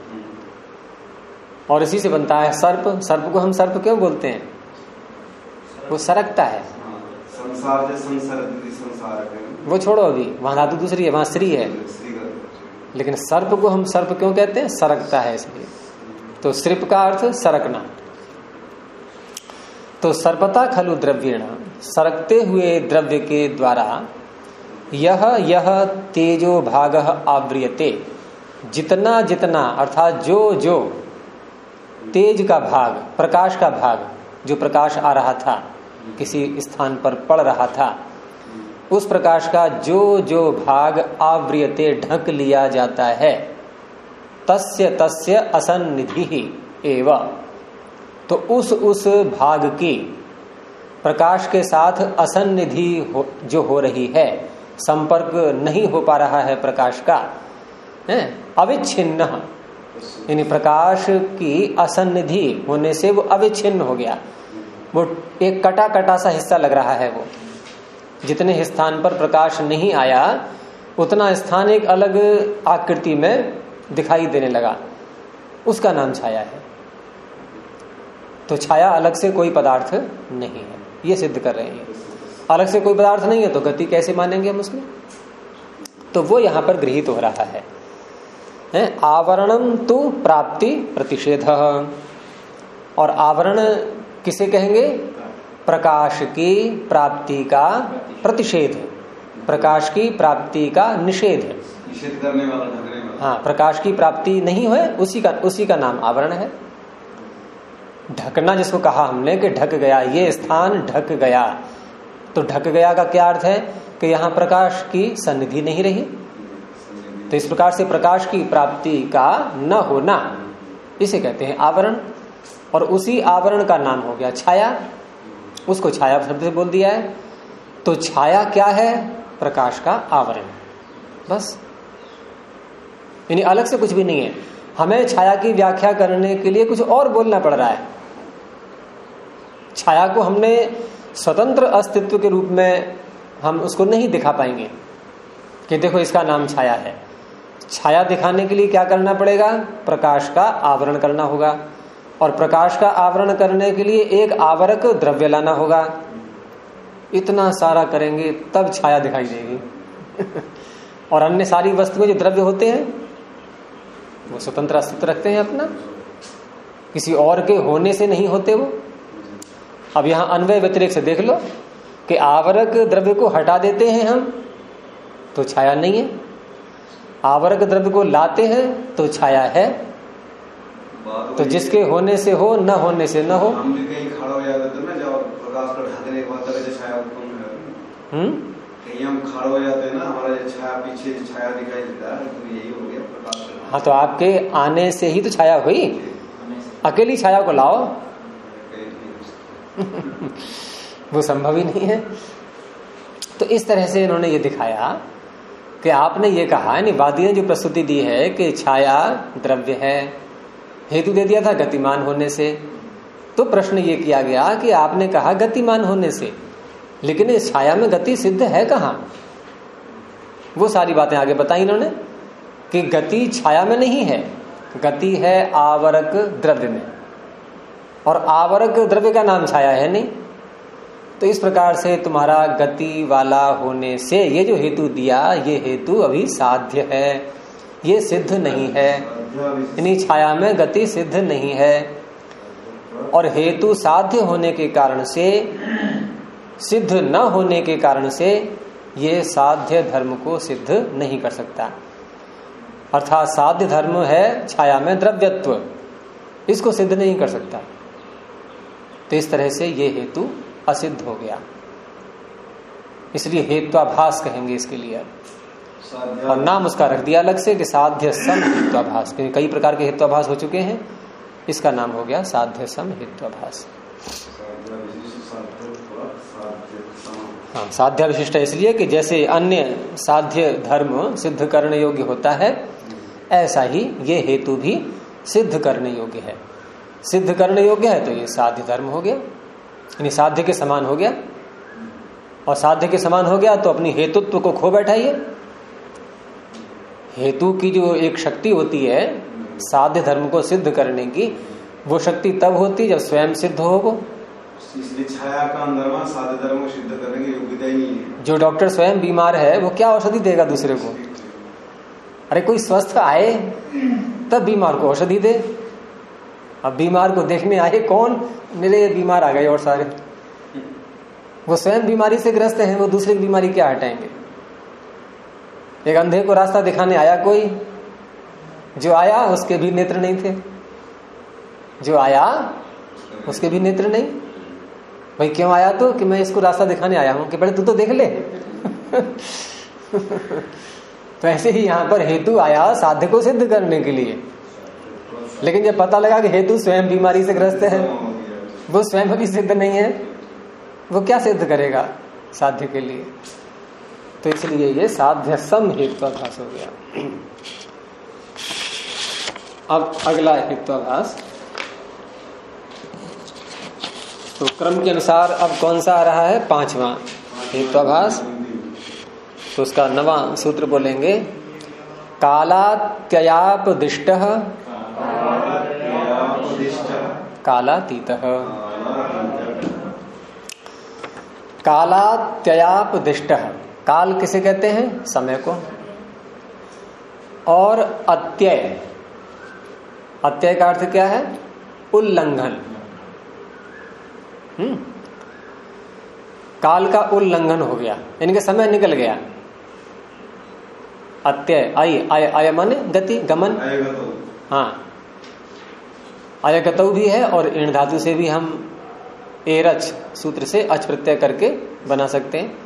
और इसी से बनता है सर्प। सर्प को हम सर्प क्यों बोलते हैं, वो सरकता है। संसार जो संसार वो छोड़ो, अभी वहां धातु दूसरी है, वहां श्री है, लेकिन सर्प को हम सर्प क्यों कहते हैं, सरकता है इसलिए। तो सृप का अर्थ सरकना। तो सर्पता खलु द्रव्येण, सरकते हुए द्रव्य के द्वारा, यह तेजो भागः आव्रियते, जितना जितना अर्थात जो जो तेज का भाग, प्रकाश का भाग, जो प्रकाश आ रहा था किसी स्थान पर पड़ रहा था, उस प्रकाश का जो जो भाग आव्रियते ढक लिया जाता है, तस्य तस्य असन्निधि एव, तो उस भाग की प्रकाश के साथ असन्निधि जो हो रही है, संपर्क नहीं हो पा रहा है प्रकाश का, अविच्छिन्न, यानी प्रकाश की असन्निधि होने से वो अविच्छिन्न हो गया, वो एक कटा कटा सा हिस्सा लग रहा है। वो जितने स्थान पर प्रकाश नहीं आया उतना स्थान एक अलग आकृति में दिखाई देने लगा, उसका नाम छाया है। तो छाया अलग से कोई पदार्थ नहीं है, ये सिद्ध कर रहे हैं। अलग से कोई पदार्थ नहीं है तो गति कैसे मानेंगे हम उसमें, तो वो यहां पर गृहीत हो रहा है। आवरणम तु प्राप्ति प्रतिषेध, और आवरण किसे कहेंगे, प्रकाश की प्राप्ति का प्रतिषेध, प्रकाश की प्राप्ति का निषेध, निषेध करने वाला, ढकने वाला। हाँ, प्रकाश की प्राप्ति नहीं है उसी का नाम आवरण है। ढकना जिसको कहा हमने कि ढक गया, ये स्थान ढक गया, तो ढक गया का क्या अर्थ है कि यहाँ प्रकाश की सन्निधि नहीं रही। तो इस प्रकार से प्रकाश की प्राप्ति का न होना, इसे कहते हैं आवरण, और उसी आवरण का नाम हो गया छाया। उसको छाया शब्द से बोल दिया है। तो छाया क्या है, प्रकाश का आवरण, बस, यानी अलग से कुछ भी नहीं है। हमें छाया की व्याख्या करने के लिए कुछ और बोलना पड़ रहा है। छाया को हमने स्वतंत्र अस्तित्व के रूप में हम उसको नहीं दिखा पाएंगे कि देखो इसका नाम छाया है। छाया दिखाने के लिए क्या करना पड़ेगा, प्रकाश का आवरण करना होगा, और प्रकाश का आवरण करने के लिए एक आवरक द्रव्य लाना होगा। इतना सारा करेंगे तब छाया दिखाई देगी। और अन्य सारी वस्तुएं जो द्रव्य होते हैं वो स्वतंत्र अस्तित्व रखते हैं अपना, किसी और के होने से नहीं होते वो। अब यहां अन्वय व्यतिरेक से देख लो कि आवरक द्रव्य को हटा देते हैं हम तो छाया नहीं है, आवरक द्रव्य को लाते हैं तो छाया है। तो जिसके होने से हो, न होने से न हो। हम भी कहीं खड़ा हो जाते थे ना, जब प्रकाश को ढकने के बाद जो छाया उत्पन्न है, कहीं हम खड़ा हो जाते हैं ना, हमारा जो छाया पीछे छाया दिखाई देता है, तो यही हो गया प्रकाश। हाँ, तो आपके आने से ही तो छाया हुई, अकेली छाया को लाओ वो संभव ही नहीं है। तो इस तरह से इन्होंने ये दिखाया कि आपने ये कहा, यानी वादी ने जो प्रस्तुति दी है कि छाया द्रव्य है, हेतु दे दिया था गतिमान होने से। तो प्रश्न ये किया गया कि आपने कहा गतिमान होने से, लेकिन इस छाया में गति सिद्ध है कहां। वो सारी बातें आगे बताई इन्होंने कि गति छाया में नहीं है, गति है आवरक द्रव्य में, और आवरक द्रव्य का नाम छाया है नहीं। तो इस प्रकार से तुम्हारा गति वाला होने से ये जो हेतु दिया, ये हेतु अभी साध्य है, ये सिद्ध नहीं है। यानी छाया में गति सिद्ध नहीं है, और हेतु साध्य होने के कारण से, सिद्ध न होने के कारण से ये साध्य धर्म को सिद्ध नहीं कर सकता। अर्थात साध्य धर्म है छाया में द्रव्यत्व, इसको सिद्ध नहीं कर सकता। तो इस तरह से ये हेतु असिद्ध हो गया, इसलिए हेत्वाभास कहेंगे इसके लिए। और नाम उसका रख दिया अलग से कि साध्य सम हेत्वाभास, क्योंकि कई प्रकार के हेत्वाभास हो चुके हैं, इसका नाम हो गया साध्य सम हेत्वाभास। हाँ, साध्य विशिष्ट इसलिए कि जैसे अन्य साध्य धर्म सिद्ध करने योग्य होता है, ऐसा ही ये हेतु भी सिद्ध करने योग्य है। सिद्ध करने योग्य है तो ये साध्य धर्म हो गया, यानी साध्य के समान हो गया। और साध्य के समान हो गया तो अपनी हेतुत्व को खो बैठा ये। हेतु की जो एक शक्ति होती है साध्य धर्म को सिद्ध करने की, वो शक्ति तब होती जब स्वयं सिद्ध हो वो। इसलिए छाया का अंदर साध्य धर्म को सिद्ध करने की योग्यता ही नहीं है। जो डॉक्टर स्वयं बीमार है वो क्या औषधि देगा दूसरे को? अरे कोई स्वस्थ आए तब बीमार को औषधि दे। अब बीमार को देखने आए कौन? मेरे बीमार आ गए और सारे, वो स्वयं बीमारी से ग्रस्त हैं, वो दूसरे की बीमारी क्या हटाएंगे? एक अंधे को रास्ता दिखाने आया कोई, जो आया उसके भी नेत्र नहीं थे, जो आया उसके भी नेत्र नहीं। भाई क्यों आया? तो कि मैं इसको रास्ता दिखाने आया हूं। कि पहले तू तो देख ले। तो ऐसे ही यहां पर हेतु आया साध्य को सिद्ध करने के लिए, लेकिन जब पता लगा कि हेतु स्वयं बीमारी से ग्रस्त है, वो स्वयं अभी सिद्ध नहीं है, वो क्या सिद्ध करेगा साध्य के लिए? तो इसलिए ये साध्य सम हेत्वाभास हो गया। अब अगला हेत्वाभास, तो क्रम के अनुसार अब कौन सा आ रहा है? 5वां हेत्वाभास। तो उसका 9वां सूत्र बोलेंगे, कालात्ययापदिष्टः कालातीतः। कालात्ययापदिष्टः, काल किसे कहते हैं? समय को। और अत्यय, अत्यय का अर्थ क्या है? उल्लंघन। काल का उल्लंघन हो गया, इनके समय निकल गया। अत्यय आय माने गति, गमन। हाँ, आयगतौ भी है और इण धातु से भी हम एरच सूत्र से अच प्रत्यय करके बना सकते हैं।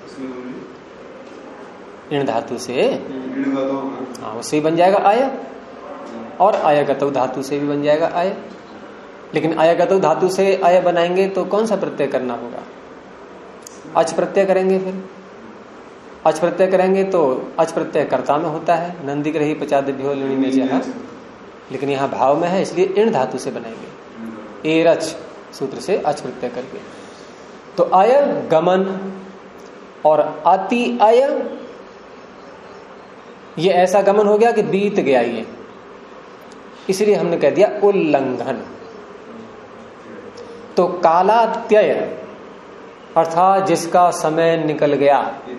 इण धातु से हाँ उससे ही बन जाएगा आय, और आयगतौ धातु से भी बन जाएगा आय। लेकिन आयगतौ धातु से आय बनाएंगे तो कौन सा प्रत्यय करना होगा? अच प्रत्यय करेंगे। फिर अच प्रत्यय करेंगे तो अच प्रत्यय कर्ता में होता है, नंदी ग्रही पचादिभ्यो लुणि में जहाँ, लेकिन यहाँ भाव में है, इसलिए इण धातु से बनाएंगे एरच सूत्र से अच प्रत्यय करके। तो अय गमन और अति अय, ये ऐसा गमन हो गया कि बीत गया ये, इसलिए हमने कह दिया उल्लंघन। तो कालात्यय अर्थात जिसका समय निकल गया,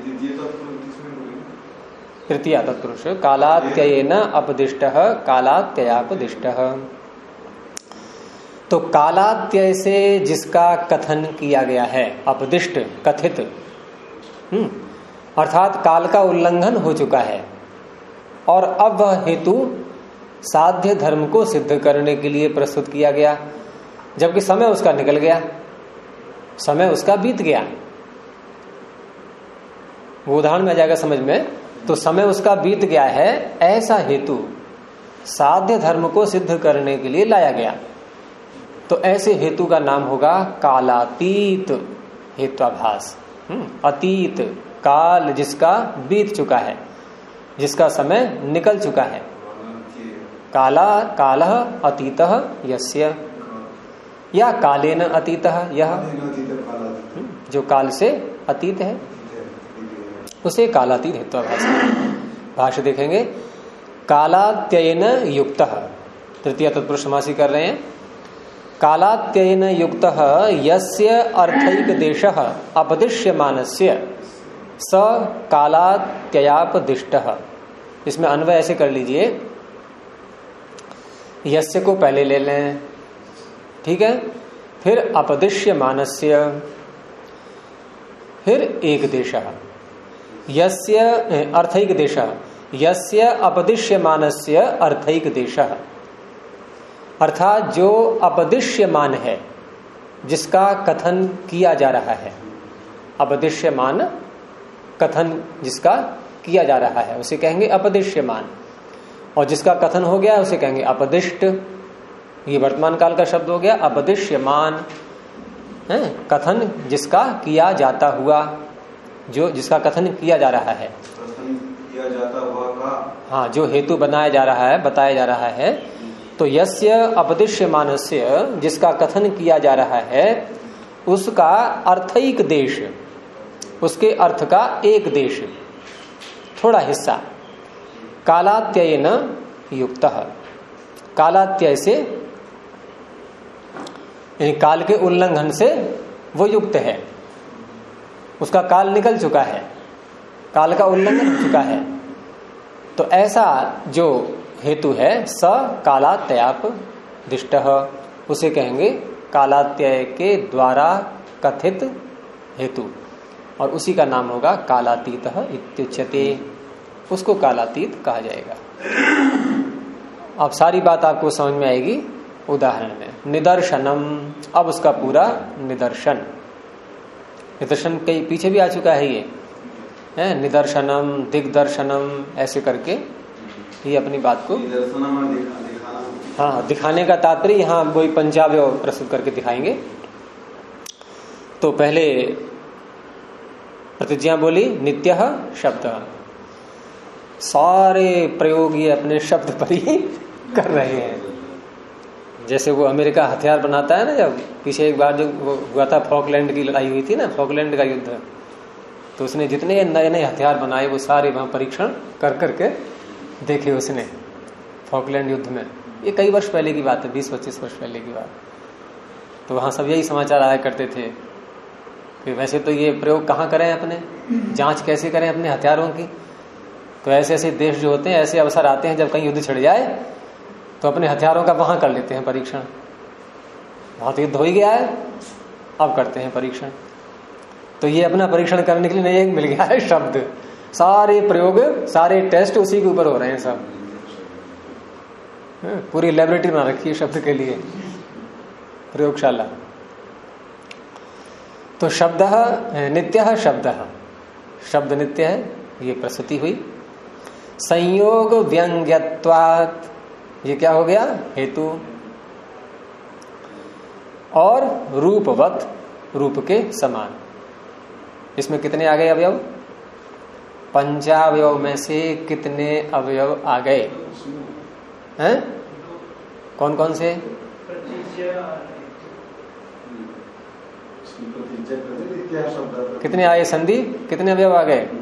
तृतीय तत्पुरुष, कालात्ययेन अपदिष्टः कालात्ययापदिष्टः। तो कालात्यय से जिसका कथन किया गया है, अपदिष्ट कथित, अर्थात काल का उल्लंघन हो चुका है, और अब वह हेतु साध्य धर्म को सिद्ध करने के लिए प्रस्तुत किया गया, जबकि समय उसका निकल गया, समय उसका बीत गया। वो उदाहरण में आ जाएगा समझ में। तो समय उसका बीत गया है, ऐसा हेतु साध्य धर्म को सिद्ध करने के लिए लाया गया। तो ऐसे हेतु का नाम होगा कालातीत हेत्वाभास। अतीत, काल जिसका बीत चुका है, जिसका समय निकल चुका है। कालः अतीतः यस्य, या कालेन अतीतः यह, जो काल से अतीत है उसे कालातीत हेत्वाभास। भाष्य देखेंगे, कालात्ययेन युक्तः, तृतीय तत्पुरुष समासी कर रहे हैं। कालात्ययेन युक्तः यस्य अर्थैक देशः अपदिश्यमानस्य स कालात्ययापदिष्टः। इसमें अन्वय ऐसे कर लीजिए, यस्य को पहले ले लें, ठीक है, फिर अपदिश्यमानस्य, फिर एक देशः, यस्य अर्थैक देशः, यस्य अपदिश्यमानस्य अर्थैक देशः, अर्थात जो अपदिश्यमान है, जिसका कथन किया जा रहा है, अपदिश्यमान कथन जिसका किया जा रहा है उसे कहेंगे अपदिश्यमान, और जिसका कथन हो गया उसे कहेंगे अपदिष्ट। ये वर्तमान काल का शब्द हो गया अपदिश्यमान, कथन जिसका किया जाता हुआ, जो जिसका कथन किया जा रहा है, किया जाता हुआ का, हाँ, जो हेतु बनाया जा रहा है, बताया जा रहा है। तो यस्य अपदिश्यमानस्य, जिसका कथन किया जा रहा है, उसका अर्थैक देश, उसके अर्थ का एक देश, थोड़ा हिस्सा, कालात्ययन युक्तः, कालात्यय से यानी काल के उल्लंघन से वो युक्त है, उसका काल निकल चुका है, काल का उल्लंघन हो चुका है। तो ऐसा जो हेतु है स कालात्ययाप दिष्टः, उसे कहेंगे कालात्यय के द्वारा कथित हेतु, और उसी का नाम होगा कालातीतः इत्युच्यते, उसको कालातीत कहा जाएगा। अब सारी बात आपको समझ में आएगी उदाहरण में। निदर्शनम, अब उसका पूरा निदर्शन, निदर्शन कई पीछे भी आ चुका है, ये है निदर्शनम, दिग्दर्शनम, ऐसे करके ये अपनी बात को हाँ दिखाने का तात्पर्य यहाँ वही पंचावय प्रस्तुत करके दिखाएंगे। तो पहले प्रतिज्ञा बोली नित्यः शब्द, सारे प्रयोग ये अपने शब्द पर ही कर रहे हैं। जैसे वो अमेरिका हथियार बनाता है ना, जब पीछे एक बार जो वो हुआ था फॉकलैंड की लड़ाई हुई थी ना, फॉकलैंड का युद्ध, तो उसने जितने नए नए हथियार बनाए वो सारे वहां परीक्षण कर करके देखे उसने फॉकलैंड युद्ध में। ये कई वर्ष पहले की बात है, 20-25 वर्ष पहले की बात। तो वहां सब यही समाचार आया करते थे कि वैसे तो ये प्रयोग कहाँ करें, अपने जांच कैसे करें अपने हथियारों की। तो ऐसे ऐसे देश जो होते हैं, ऐसे अवसर आते हैं जब कहीं युद्ध छिड़ जाए तो अपने हथियारों का वहां कर लेते हैं परीक्षण। वहां तो युद्ध हो ही गया है, अब करते हैं परीक्षण। तो ये अपना परीक्षण करने के लिए नहीं एक मिल गया है शब्द, सारे प्रयोग, सारे टेस्ट उसी के ऊपर हो रहे हैं सब, पूरी लेबोरेटरी बना रखी है शब्द के लिए, प्रयोगशाला। तो शब्द नित्य, शब्द नित्य है, ये प्रस्तुति हुई। संयोग व्यंग्यत्वात्, ये क्या हो गया, हेतु। और रूपवत, रूप के समान। इसमें कितने आ गए अवयव, पंचावयव में से कितने अवयव आ गए हैं, कौन कौन से? कितने आए संधि, कितने अवयव आ गए?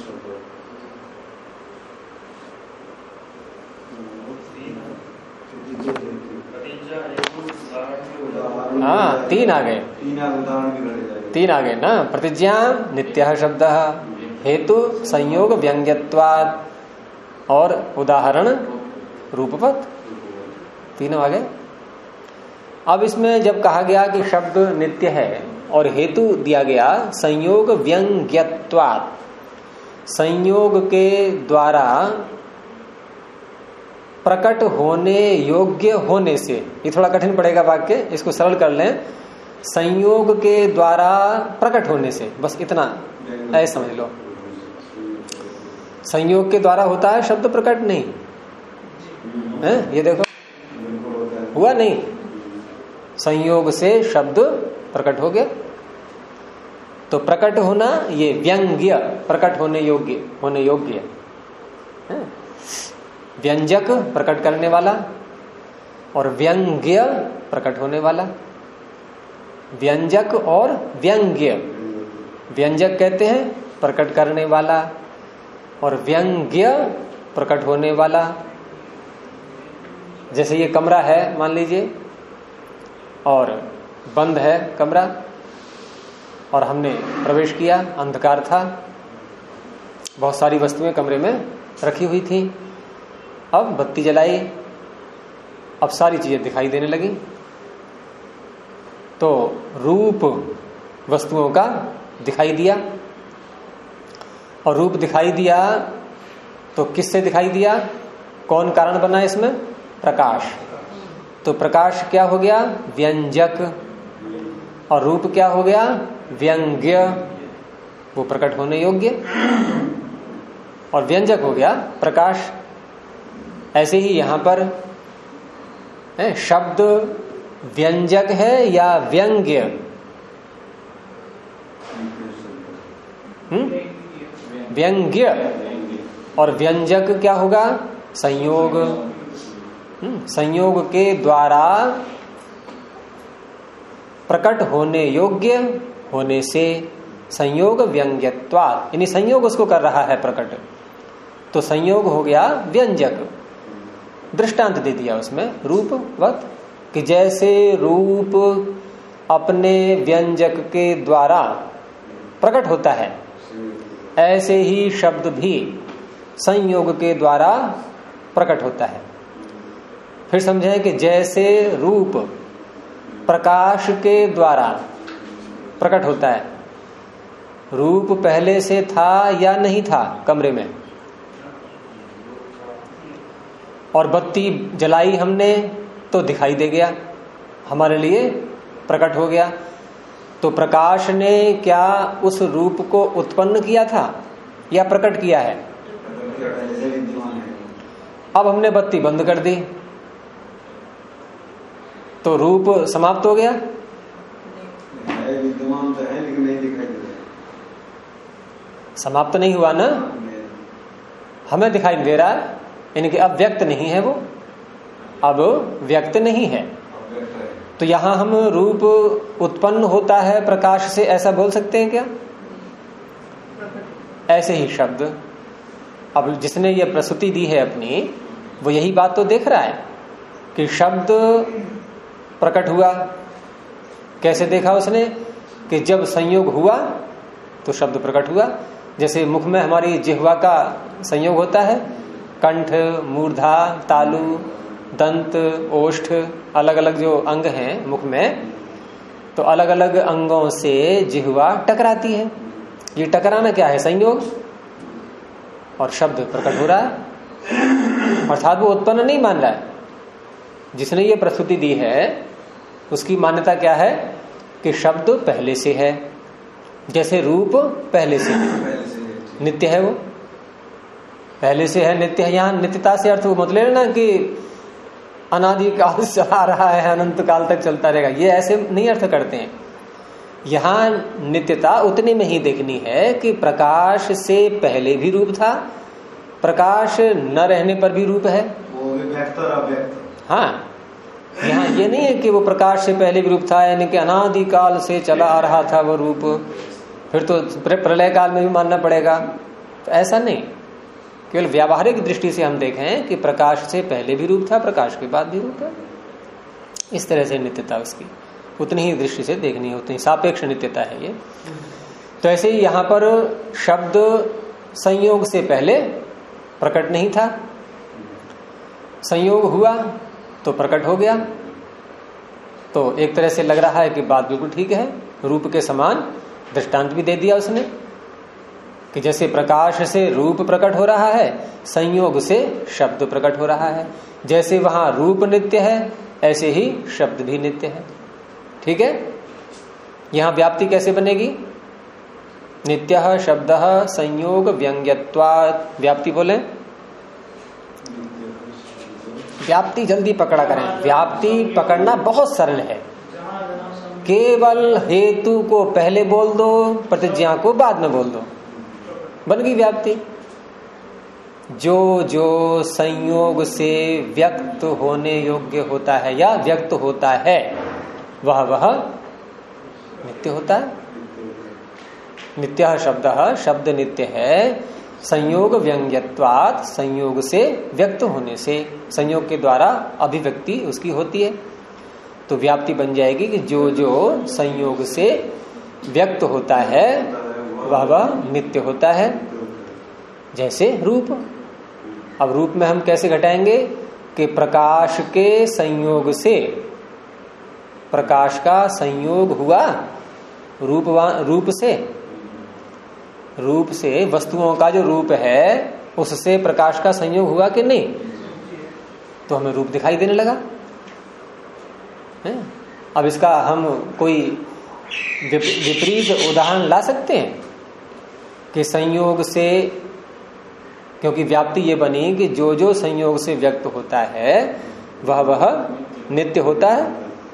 हाँ, 3 आ गए, 3 आ गए ना। प्रतिज्ञा नित्य शब्द, हेतु संयोग व्यंग्यत्वात्, और उदाहरण रूपवत, तीनों आ गए। अब इसमें जब कहा गया कि शब्द नित्य है और हेतु दिया गया संयोग व्यंग्यत्वात्, संयोग के द्वारा प्रकट होने योग्य होने से, ये थोड़ा कठिन पड़ेगा वाक्य, इसको सरल कर लें। संयोग के द्वारा प्रकट होने से, बस इतना ऐसे समझ लो। संयोग के द्वारा होता है शब्द, प्रकट नहीं है। ये देखो हुआ नहीं, संयोग से शब्द प्रकट हो गया। तो प्रकट होना, ये व्यंग्य, प्रकट होने योग्य है। व्यंजक प्रकट करने वाला, और व्यंग्य प्रकट होने वाला। व्यंजक और व्यंग्य, व्यंजक कहते हैं प्रकट करने वाला, और व्यंग्य प्रकट होने वाला। जैसे ये कमरा है मान लीजिए, और बंद है कमरा, और हमने प्रवेश किया, अंधकार था, बहुत सारी वस्तुएं कमरे में रखी हुई थी। अब बत्ती जलाई, अब सारी चीजें दिखाई देने लगी। तो रूप वस्तुओं का दिखाई दिया, और रूप दिखाई दिया तो किससे दिखाई दिया? कौन कारण बना इसमें? प्रकाश। तो प्रकाश क्या हो गया? व्यंजक। और रूप क्या हो गया? व्यंग्य, वो प्रकट होने योग्य। और व्यंजक हो गया प्रकाश। ऐसे ही यहां पर है, शब्द व्यंजक है या व्यंग्य? व्यंग्य। और व्यंजक क्या होगा? संयोग। संयोग के द्वारा प्रकट होने योग्य होने से संयोग व्यंग्यत्वात्, यानी संयोग उसको कर रहा है प्रकट, तो संयोग हो गया व्यंजक। दृष्टांत दे दिया उसमें रूपवत, कि जैसे रूप अपने व्यंजक के द्वारा प्रकट होता है, ऐसे ही शब्द भी संयोग के द्वारा प्रकट होता है। फिर समझें कि जैसे रूप प्रकाश के द्वारा प्रकट होता है, रूप पहले से था या नहीं था कमरे में? और बत्ती जलाई हमने तो दिखाई दे गया, हमारे लिए प्रकट हो गया। तो प्रकाश ने क्या उस रूप को उत्पन्न किया था या प्रकट किया है? अब हमने बत्ती बंद कर दी तो रूप समाप्त हो गया? विद्यमान तो है लेकिन नहीं दिखाई दे रहा। समाप्त नहीं हुआ ना, हमें दिखाई दे रहा है, यानी कि अब व्यक्त नहीं है, वो अब व्यक्त नहीं है। तो यहां हम रूप उत्पन्न होता है प्रकाश से, ऐसा बोल सकते हैं क्या? ऐसे ही शब्द, अब जिसने ये प्रस्तुति दी है अपनी, वो यही बात तो देख रहा है कि शब्द प्रकट हुआ। कैसे देखा उसने? कि जब संयोग हुआ तो शब्द प्रकट हुआ। जैसे मुख में हमारी जिह्वा का संयोग होता है, कंठ, मूर्धा, तालु, दंत, ओष्ठ, अलग अलग जो अंग हैं मुख में, तो अलग अलग अंगों से जिह्वा टकराती है। ये टकराना क्या है? संयोग। और शब्द प्रकट हो रहा है, अर्थात वो उत्पन्न नहीं मान रहा है। जिसने ये प्रस्तुति दी है उसकी मान्यता क्या है? कि शब्द पहले से है, जैसे रूप पहले से है, नित्य है, वो पहले से है, नित्य है। यहाँ नित्यता से अर्थ मत लेना कि अनादि काल से चला रहा है, अनंत काल तक चलता रहेगा, ये ऐसे नहीं अर्थ करते हैं। यहाँ नित्यता उतने में ही देखनी है कि प्रकाश से पहले भी रूप था, प्रकाश न रहने पर भी रूप है, वो व्यक्त और अव्यक्त। हाँ, यहाँ ये नहीं है कि वो प्रकाश से पहले भी रूप था, यानी कि अनादि काल से चला आ रहा था वो रूप, फिर तो प्रलय काल में भी मानना पड़ेगा। तो ऐसा नहीं, केवल व्यावहारिक दृष्टि से हम देखें कि प्रकाश से पहले भी रूप था, प्रकाश के बाद भी रूप है। इस तरह से नित्यता उसकी उतनी ही दृष्टि से देखनी है, उतनी सापेक्ष नित्यता है ये। तो ऐसे ही यहाँ पर शब्द संयोग से पहले प्रकट नहीं था, संयोग हुआ तो प्रकट हो गया। तो एक तरह से लग रहा है कि बात बिल्कुल ठीक है, रूप के समान दृष्टांत भी दे दिया उसने कि जैसे प्रकाश से रूप प्रकट हो रहा है, संयोग से शब्द प्रकट हो रहा है। जैसे वहां रूप नित्य है, ऐसे ही शब्द भी नित्य है। ठीक है, यहां व्याप्ति कैसे बनेगी? नित्यः शब्दः संयोग व्यंग्यत्वात्। व्याप्ति बोले, व्याप्ति जल्दी पकड़ा करें। व्याप्ति पकड़ना बहुत सरल है, केवल हेतु को पहले बोल दो, प्रतिज्ञा को बाद में बोल दो, बन गई व्याप्ति। जो जो संयोग से व्यक्त होने योग्य होता है या व्यक्त होता है, वह वह नित्य होता है। नित्यः शब्दः, शब्द नित्य है, संयोग व्यंग्यत्वात्, संयोग से व्यक्त होने से, संयोग के द्वारा अभिव्यक्ति उसकी होती है। तो व्याप्ति बन जाएगी कि जो जो संयोग से व्यक्त होता है वह वह नित्य होता है। जैसे रूप, अब रूप में हम कैसे घटाएंगे कि प्रकाश के संयोग से, प्रकाश का संयोग हुआ रूप से, रूप से वस्तुओं का जो रूप है उससे प्रकाश का संयोग हुआ कि नहीं, तो हमें रूप दिखाई देने लगा है? अब इसका हम कोई विपरीत उदाहरण ला सकते हैं कि संयोग से, क्योंकि व्याप्ति ये बनी कि जो जो संयोग से व्यक्त होता है वह नित्य होता है,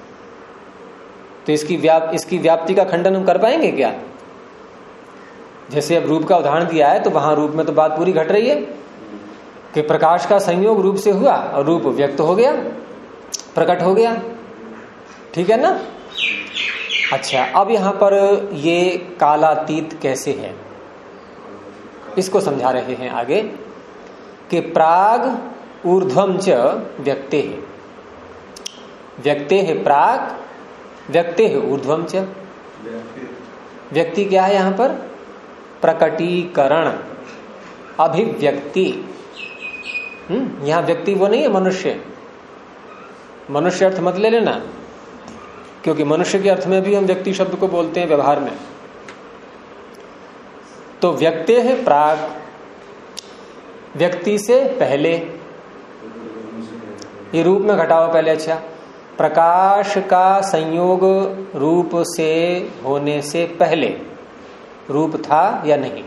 तो इसकी व्याप्ति का खंडन हम कर पाएंगे क्या? जैसे अब रूप का उदाहरण दिया है तो वहां रूप में तो बात पूरी घट रही है कि प्रकाश का संयोग रूप से हुआ और रूप व्यक्त हो गया, प्रकट हो गया, ठीक है ना। अच्छा, अब यहां पर ये कालातीत कैसे है इसको समझा रहे हैं आगे कि प्राग ऊर्ध्वम च व्यक्ते है, व्यक्ते है प्राग, व्यक्ते है ऊर्ध्वम च। व्यक्ति क्या है यहां पर? प्रकटीकरण, अभिव्यक्ति। यहां व्यक्ति वो नहीं है मनुष्य, मनुष्य अर्थ मत ले लेना, क्योंकि मनुष्य के अर्थ में भी हम व्यक्ति शब्द को बोलते हैं व्यवहार में। तो व्यक्ते है प्राग, व्यक्ति से पहले, ये रूप में घटाओ पहले। अच्छा, प्रकाश का संयोग रूप से होने से पहले रूप था या नहीं?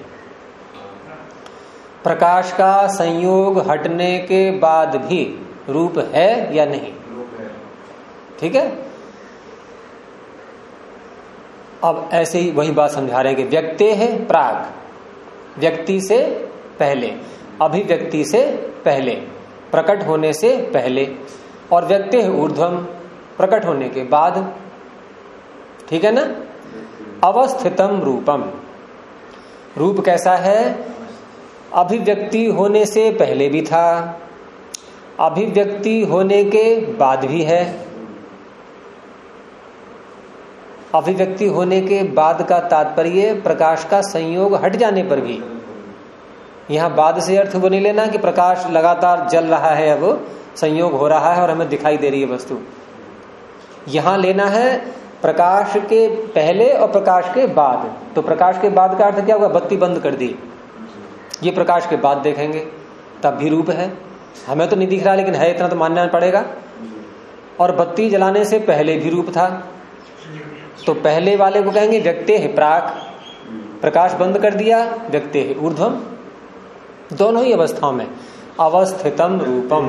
प्रकाश का संयोग हटने के बाद भी रूप है या नहीं? ठीक है। अब ऐसे ही वही बात समझा रहे हैं कि व्यक्ति है प्राग, व्यक्ति से पहले, अभिव्यक्ति से पहले, प्रकट होने से पहले, और व्यक्ति है ऊर्ध्वम, प्रकट होने के बाद, ठीक है ना। अवस्थितम रूपम, रूप कैसा है? अभिव्यक्ति होने से पहले भी था, अभिव्यक्ति होने के बाद भी है। अभिव्यक्ति होने के बाद का तात्पर्य प्रकाश का संयोग हट जाने पर भी। यहां बाद से अर्थ वो नहीं लेना कि प्रकाश लगातार जल रहा है, अब संयोग हो रहा है और हमें दिखाई दे रही है वस्तु। यहां लेना है प्रकाश के पहले और प्रकाश के बाद। तो प्रकाश के बाद का अर्थ क्या होगा? बत्ती बंद कर दी, ये प्रकाश के बाद देखेंगे तब भी रूप है, हमें तो नहीं दिख रहा लेकिन है, इतना तो मानना पड़ेगा। और बत्ती जलाने से पहले भी रूप था, तो पहले वाले को कहेंगे व्यक्ति है प्राक, प्रकाश बंद कर दिया, व्यक्ति है ऊर्ध्वम। दोनों ही अवस्थाओं में अवस्थितम रूपम,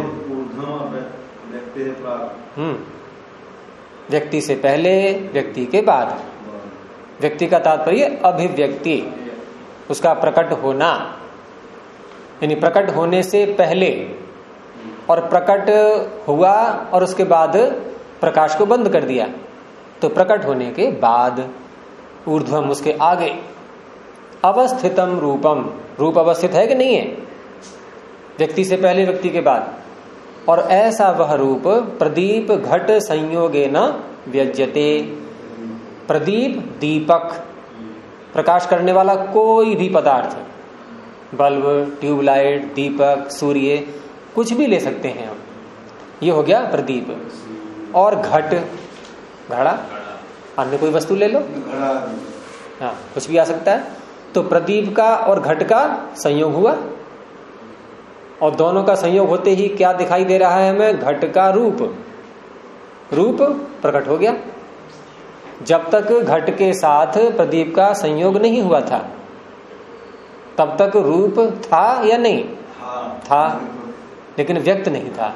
व्यक्ति से पहले, व्यक्ति के बाद। व्यक्ति का तात्पर्य अभिव्यक्ति, उसका प्रकट होना, यानी प्रकट होने से पहले, और प्रकट हुआ और उसके बाद प्रकाश को बंद कर दिया, तो प्रकट होने के बाद, ऊर्ध्वम उसके आगे। अवस्थितम रूपम, रूप अवस्थित है कि नहीं है? व्यक्ति से पहले, व्यक्ति के बाद। और ऐसा वह रूप प्रदीप घट संयोगेन व्यज्यते। प्रदीप, दीपक, प्रकाश करने वाला कोई भी पदार्थ, बल्ब, ट्यूबलाइट, दीपक, सूर्य, कुछ भी ले सकते हैं हम, ये हो गया प्रदीप। और घट, घड़ा, अन्य कोई वस्तु ले लो, हाँ कुछ भी आ सकता है। तो प्रदीप का और घट का संयोग हुआ, और दोनों का संयोग होते ही क्या दिखाई दे रहा है हमें? घट का रूप, रूप प्रकट हो गया। जब तक घट के साथ प्रदीप का संयोग नहीं हुआ था तब तक रूप था या नहीं था, लेकिन व्यक्त नहीं था।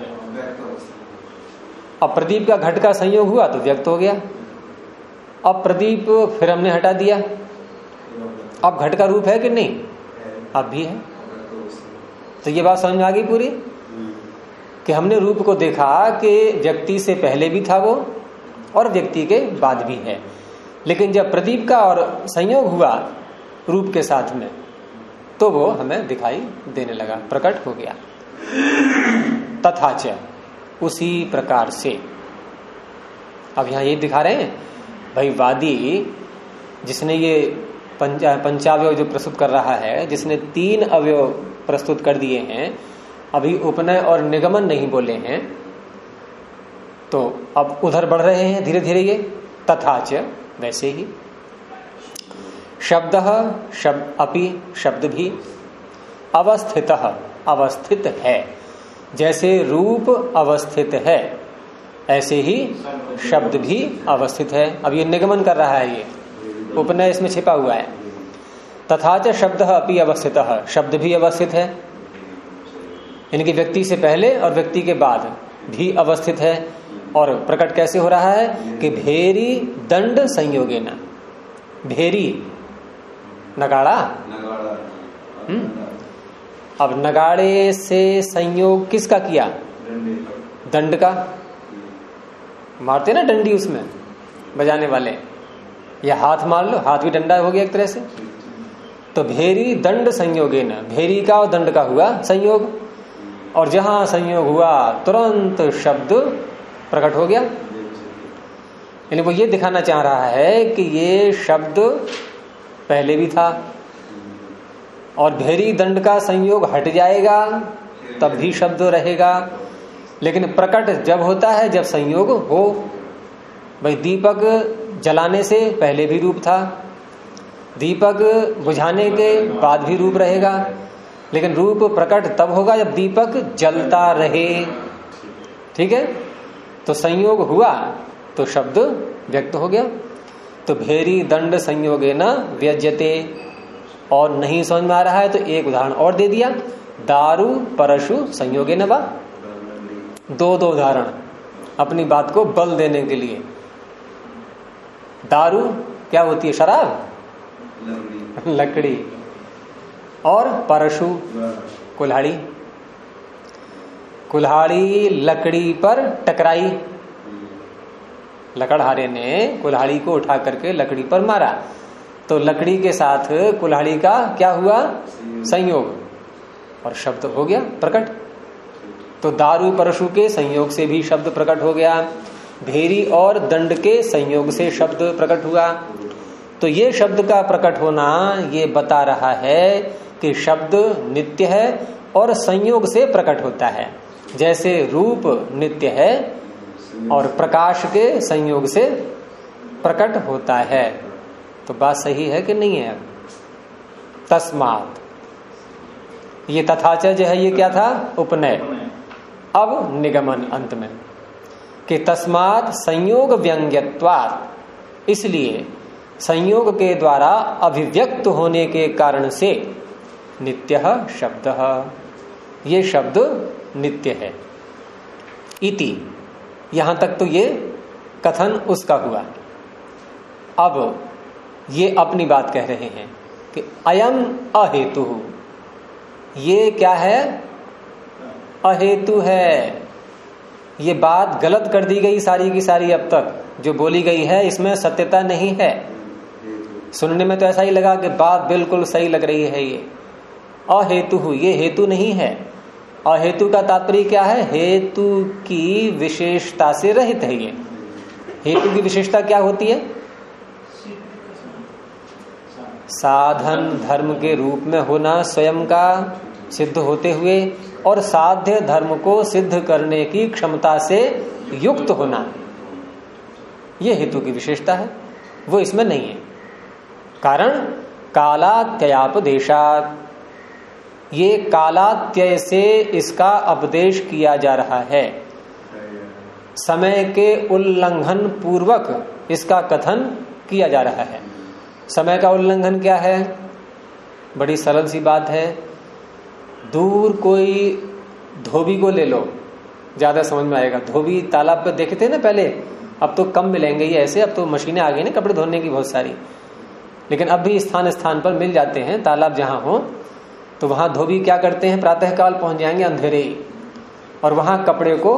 अब प्रदीप का घट का संयोग हुआ तो व्यक्त हो गया। अब प्रदीप फिर हमने हटा दिया, अब घट का रूप है कि नहीं? अब भी है। तो ये बात समझ में आ गई पूरी, कि हमने रूप को देखा कि व्यक्ति से पहले भी था वो और व्यक्ति के बाद भी है, लेकिन जब प्रदीप का और संयोग हुआ रूप के साथ में तो वो हमें दिखाई देने लगा, प्रकट हो गया। तथाच, उसी प्रकार से। अब यहां ये दिखा रहे हैं भाई, वादी जिसने ये पंचावयव जो प्रस्तुत कर रहा है, जिसने 3 अवयव प्रस्तुत कर दिए हैं, अभी उपनय और निगमन नहीं बोले हैं, तो अब उधर बढ़ रहे हैं धीरे धीरे ये। तथाच, वैसे ही। शब्द, शब्द अपि, शब्द भी। अवस्थितः अवस्थित है। जैसे रूप अवस्थित है ऐसे ही शब्द भी अवस्थित है। अब ये निगमन कर रहा है, ये उपनय इसमें छिपा हुआ है। तथा च शब्द अपि अवस्थितः, शब्द भी अवस्थित है, इनकी व्यक्ति से पहले और व्यक्ति के बाद भी अवस्थित है। और प्रकट कैसे हो रहा है कि भेरी दंड संयोगेन, भेरी नगाड़ा, अब नगाड़े से संयोग किसका किया? दंड का। मारते ना डंडी उसमें बजाने वाले, या हाथ मार लो, हाथ भी डंडा हो गया एक तरह से। तो भेरी दंड संयोगेन, भेरी का और दंड का हुआ संयोग, और जहां संयोग हुआ तुरंत शब्द प्रकट हो गया। यानी वो ये दिखाना चाह रहा है कि ये शब्द पहले भी था, और भेरी दंड का संयोग हट जाएगा तब भी शब्द रहेगा। लेकिन प्रकट जब होता है जब संयोग हो। भाई दीपक जलाने से पहले भी रूप था, दीपक बुझाने के बाद भी रूप रहेगा, लेकिन रूप प्रकट तब होगा जब दीपक जलता रहे। ठीक है, तो संयोग हुआ तो शब्द व्यक्त हो गया। तो भेरी दंड संयोगेन व्यज्यते। और नहीं समझ में आ रहा है तो एक उदाहरण और दे दिया, दारू परशु संयोगेन वा। दो उदाहरण अपनी बात को बल देने के लिए। दारू क्या होती है? शराब, लकड़ी, और परशु कुल्हाड़ी। कुल्हाड़ी लकड़ी पर टकराई, लकड़हारे ने कुल्हाड़ी को उठा करके लकड़ी पर मारा, तो लकड़ी के साथ कुल्हाड़ी का क्या हुआ? संयोग, और शब्द हो गया प्रकट। तो दारू परशु के संयोग से भी शब्द प्रकट हो गया, भेरी और दंड के संयोग से शब्द प्रकट हुआ। तो ये शब्द का प्रकट होना ये बता रहा है कि शब्द नित्य है और संयोग से प्रकट होता है। जैसे रूप नित्य है और प्रकाश के संयोग से प्रकट होता है। तो बात सही है कि नहीं है? तस्मात्, ये तथाच जो है ये क्या था? उपनय। अब निगमन अंत में कि तस्मात् संयोग व्यंग्यत्वात्, इसलिए संयोग के द्वारा अभिव्यक्त होने के कारण से नित्यः शब्दः, ये शब्द नित्य है। इति, यहां तक तो ये कथन उसका हुआ। अब ये अपनी बात कह रहे हैं कि अयम अहेतु, ये क्या है? अहेतु है। ये बात गलत कर दी गई सारी की सारी, अब तक जो बोली गई है इसमें सत्यता नहीं है। सुनने में तो ऐसा ही लगा कि बात बिल्कुल सही लग रही है। ये अहेतु, ये हेतु नहीं है। अहेतु का तात्पर्य क्या है? हेतु की विशेषता से रहित है। ये हेतु की विशेषता क्या होती है? साधन धर्म के रूप में होना स्वयं का सिद्ध होते हुए, और साध्य धर्म को सिद्ध करने की क्षमता से युक्त होना, यह हेतु की विशेषता है। वो इसमें नहीं है। कारण कालात्ययापदेशात्, ये कालात्यय से इसका उपदेश किया जा रहा है। समय के उल्लंघन पूर्वक इसका कथन किया जा रहा है। समय का उल्लंघन क्या है? बड़ी सरल सी बात है। दूर कोई धोबी को ले लो, ज्यादा समझ में आएगा। धोबी तालाब पर देखे थे ना पहले, अब तो कम मिलेंगे ये ऐसे, अब तो मशीनें आ गई ना कपड़े धोने की बहुत सारी, लेकिन अब भी स्थान स्थान पर मिल जाते हैं तालाब जहां हो। तो वहां धोबी क्या करते हैं? प्रातःकाल पहुंच जाएंगे अंधेरे ही, और वहां कपड़े को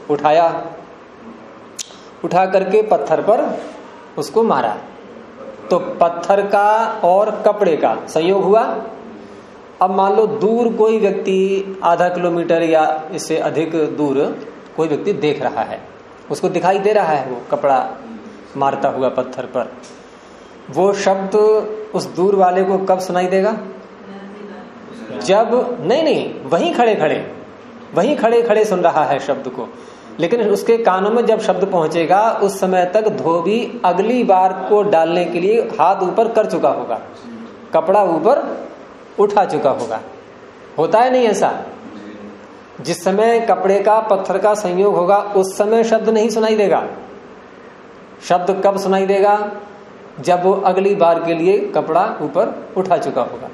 उठा करके पत्थर पर उसको मारा। तो पत्थर का और कपड़े का संयोग हुआ। अब मान लो दूर कोई व्यक्ति आधा किलोमीटर या इससे अधिक दूर कोई व्यक्ति देख रहा है, उसको दिखाई दे रहा है वो कपड़ा मारता हुआ पत्थर पर। वो शब्द उस दूर वाले को कब सुनाई देगा? जब नहीं वहीं खड़े खड़े सुन रहा है शब्द को, लेकिन उसके कानों में जब शब्द पहुंचेगा उस समय तक धोबी अगली बार को डालने के लिए हाथ ऊपर कर चुका होगा, कपड़ा ऊपर उठा चुका होगा। होता है नहीं ऐसा? जिस समय कपड़े का पत्थर का संयोग होगा उस समय शब्द नहीं सुनाई देगा। शब्द कब सुनाई देगा? जब वो अगली बार के लिए कपड़ा ऊपर उठा चुका होगा।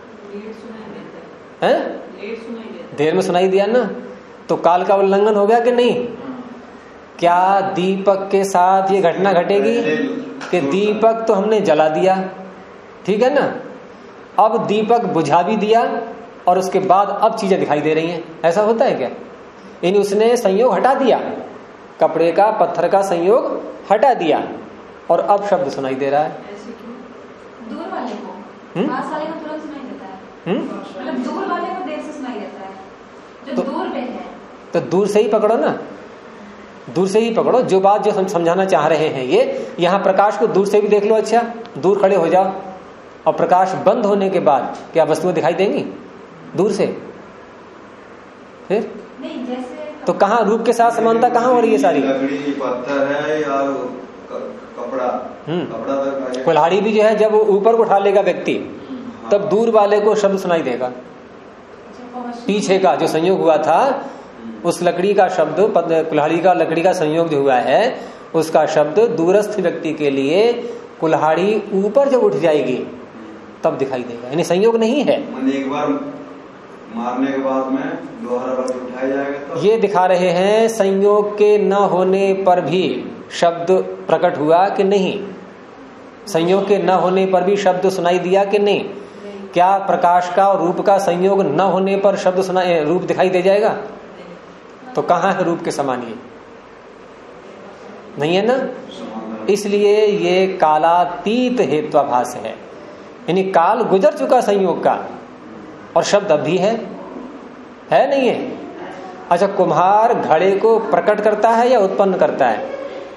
हैं? देर में सुनाई दिया ना, तो काल का उल्लंघन हो गया कि नहीं? क्या दीपक के साथ ये घटना घटेगी कि दीपक तो हमने जला दिया, ठीक है ना, अब दीपक बुझा भी दिया और उसके बाद अब चीजें दिखाई दे रही हैं, ऐसा होता है क्या? यानी उसने संयोग हटा दिया, कपड़े का पत्थर का संयोग हटा दिया और अब शब्द सुनाई दे रहा है। ऐसे क्यों? दूर वाले को, पास वाले को तुरंत सुनाई देता है। मतलब दूर वाले को देर से सुनाई देता है, जो दूर पे है। तो दूर से ही पकड़ो ना, दूर से ही पकड़ो। जो बात जो हम समझाना चाह रहे हैं, ये यहाँ प्रकाश को दूर से भी देख लो। अच्छा, दूर खड़े हो जाओ और प्रकाश बंद होने के बाद क्या वस्तुएं दिखाई देंगी दूर से? फिर नहीं, जैसे तो कहाँ रूप के साथ समानता कहाँ हो रही है सारी? लकड़ी पत्थर है या कपड़ा, कपड़ा तो कुल्हाड़ी भी जो है जब ऊपर उठा लेगा व्यक्ति तब दूर वाले को शब्द सुनाई देगा। पीछे का जो संयोग हुआ था उस लकड़ी का शब्द, कुल्हाड़ी का लकड़ी का संयोग जो हुआ है उसका शब्द दूरस्थ व्यक्ति के लिए कुल्हाड़ी ऊपर जब उठ जाएगी तब दिखाई देगा, यानी संयोग नहीं है। एक बार मारने के बाद में दोबारा बार उठाया जाएगा तो ये दिखा रहे हैं संयोग के न होने पर भी शब्द प्रकट हुआ कि नहीं, संयोग के न होने पर भी शब्द सुनाई दिया कि नहीं। क्या प्रकाश का और रूप का संयोग न होने पर शब्द सुनाई, रूप दिखाई दे जाएगा? तो कहाँ है रूप के समान? ये नहीं है ना। इसलिए ये कालातीत हेत्वाभास है, यानी काल गुजर चुका संयोग का और शब्द अब भी है नहीं है? अच्छा, कुम्हार घड़े को प्रकट करता है या उत्पन्न करता है?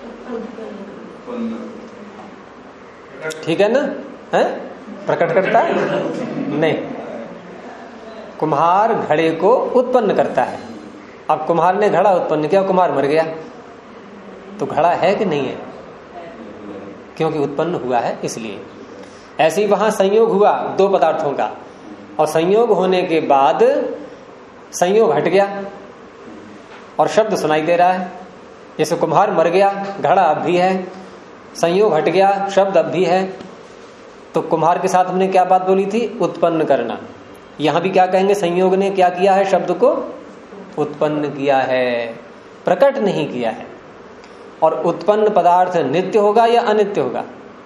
ठीक है ना, है? प्रकट करता है? नहीं, कुम्हार घड़े को उत्पन्न करता है। अब कुम्हार ने घड़ा उत्पन्न किया, कुम्हार मर गया, तो घड़ा है कि नहीं है? क्योंकि उत्पन्न हुआ है इसलिए। ऐसे ही वहां संयोग हुआ दो पदार्थों का और संयोग होने के बाद संयोग हट गया और शब्द सुनाई दे रहा है। जैसे कुम्हार मर गया, घड़ा अब भी है, संयोग हट गया, शब्द अब भी है। तो कुम्हार के साथ हमने क्या बात बोली थी? उत्पन्न करना। यहां भी क्या कहेंगे? संयोग ने क्या किया है? शब्द को उत्पन्न किया है, प्रकट नहीं किया है। और उत्पन्न पदार्थ नित्य होगा या अनित्य होगा?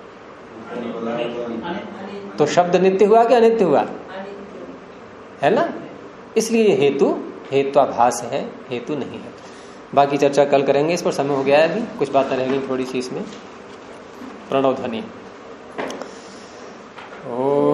तो शब्द नित्य हुआ कि अनित्य हुआ? है ना। इसलिए हेतु हेत्वाभास है, हेतु नहीं है। बाकी चर्चा कल करेंगे, इस पर समय हो गया है, अभी कुछ बातें रहेंगी थोड़ी सी इसमें। प्रणव ध्वनि। ओ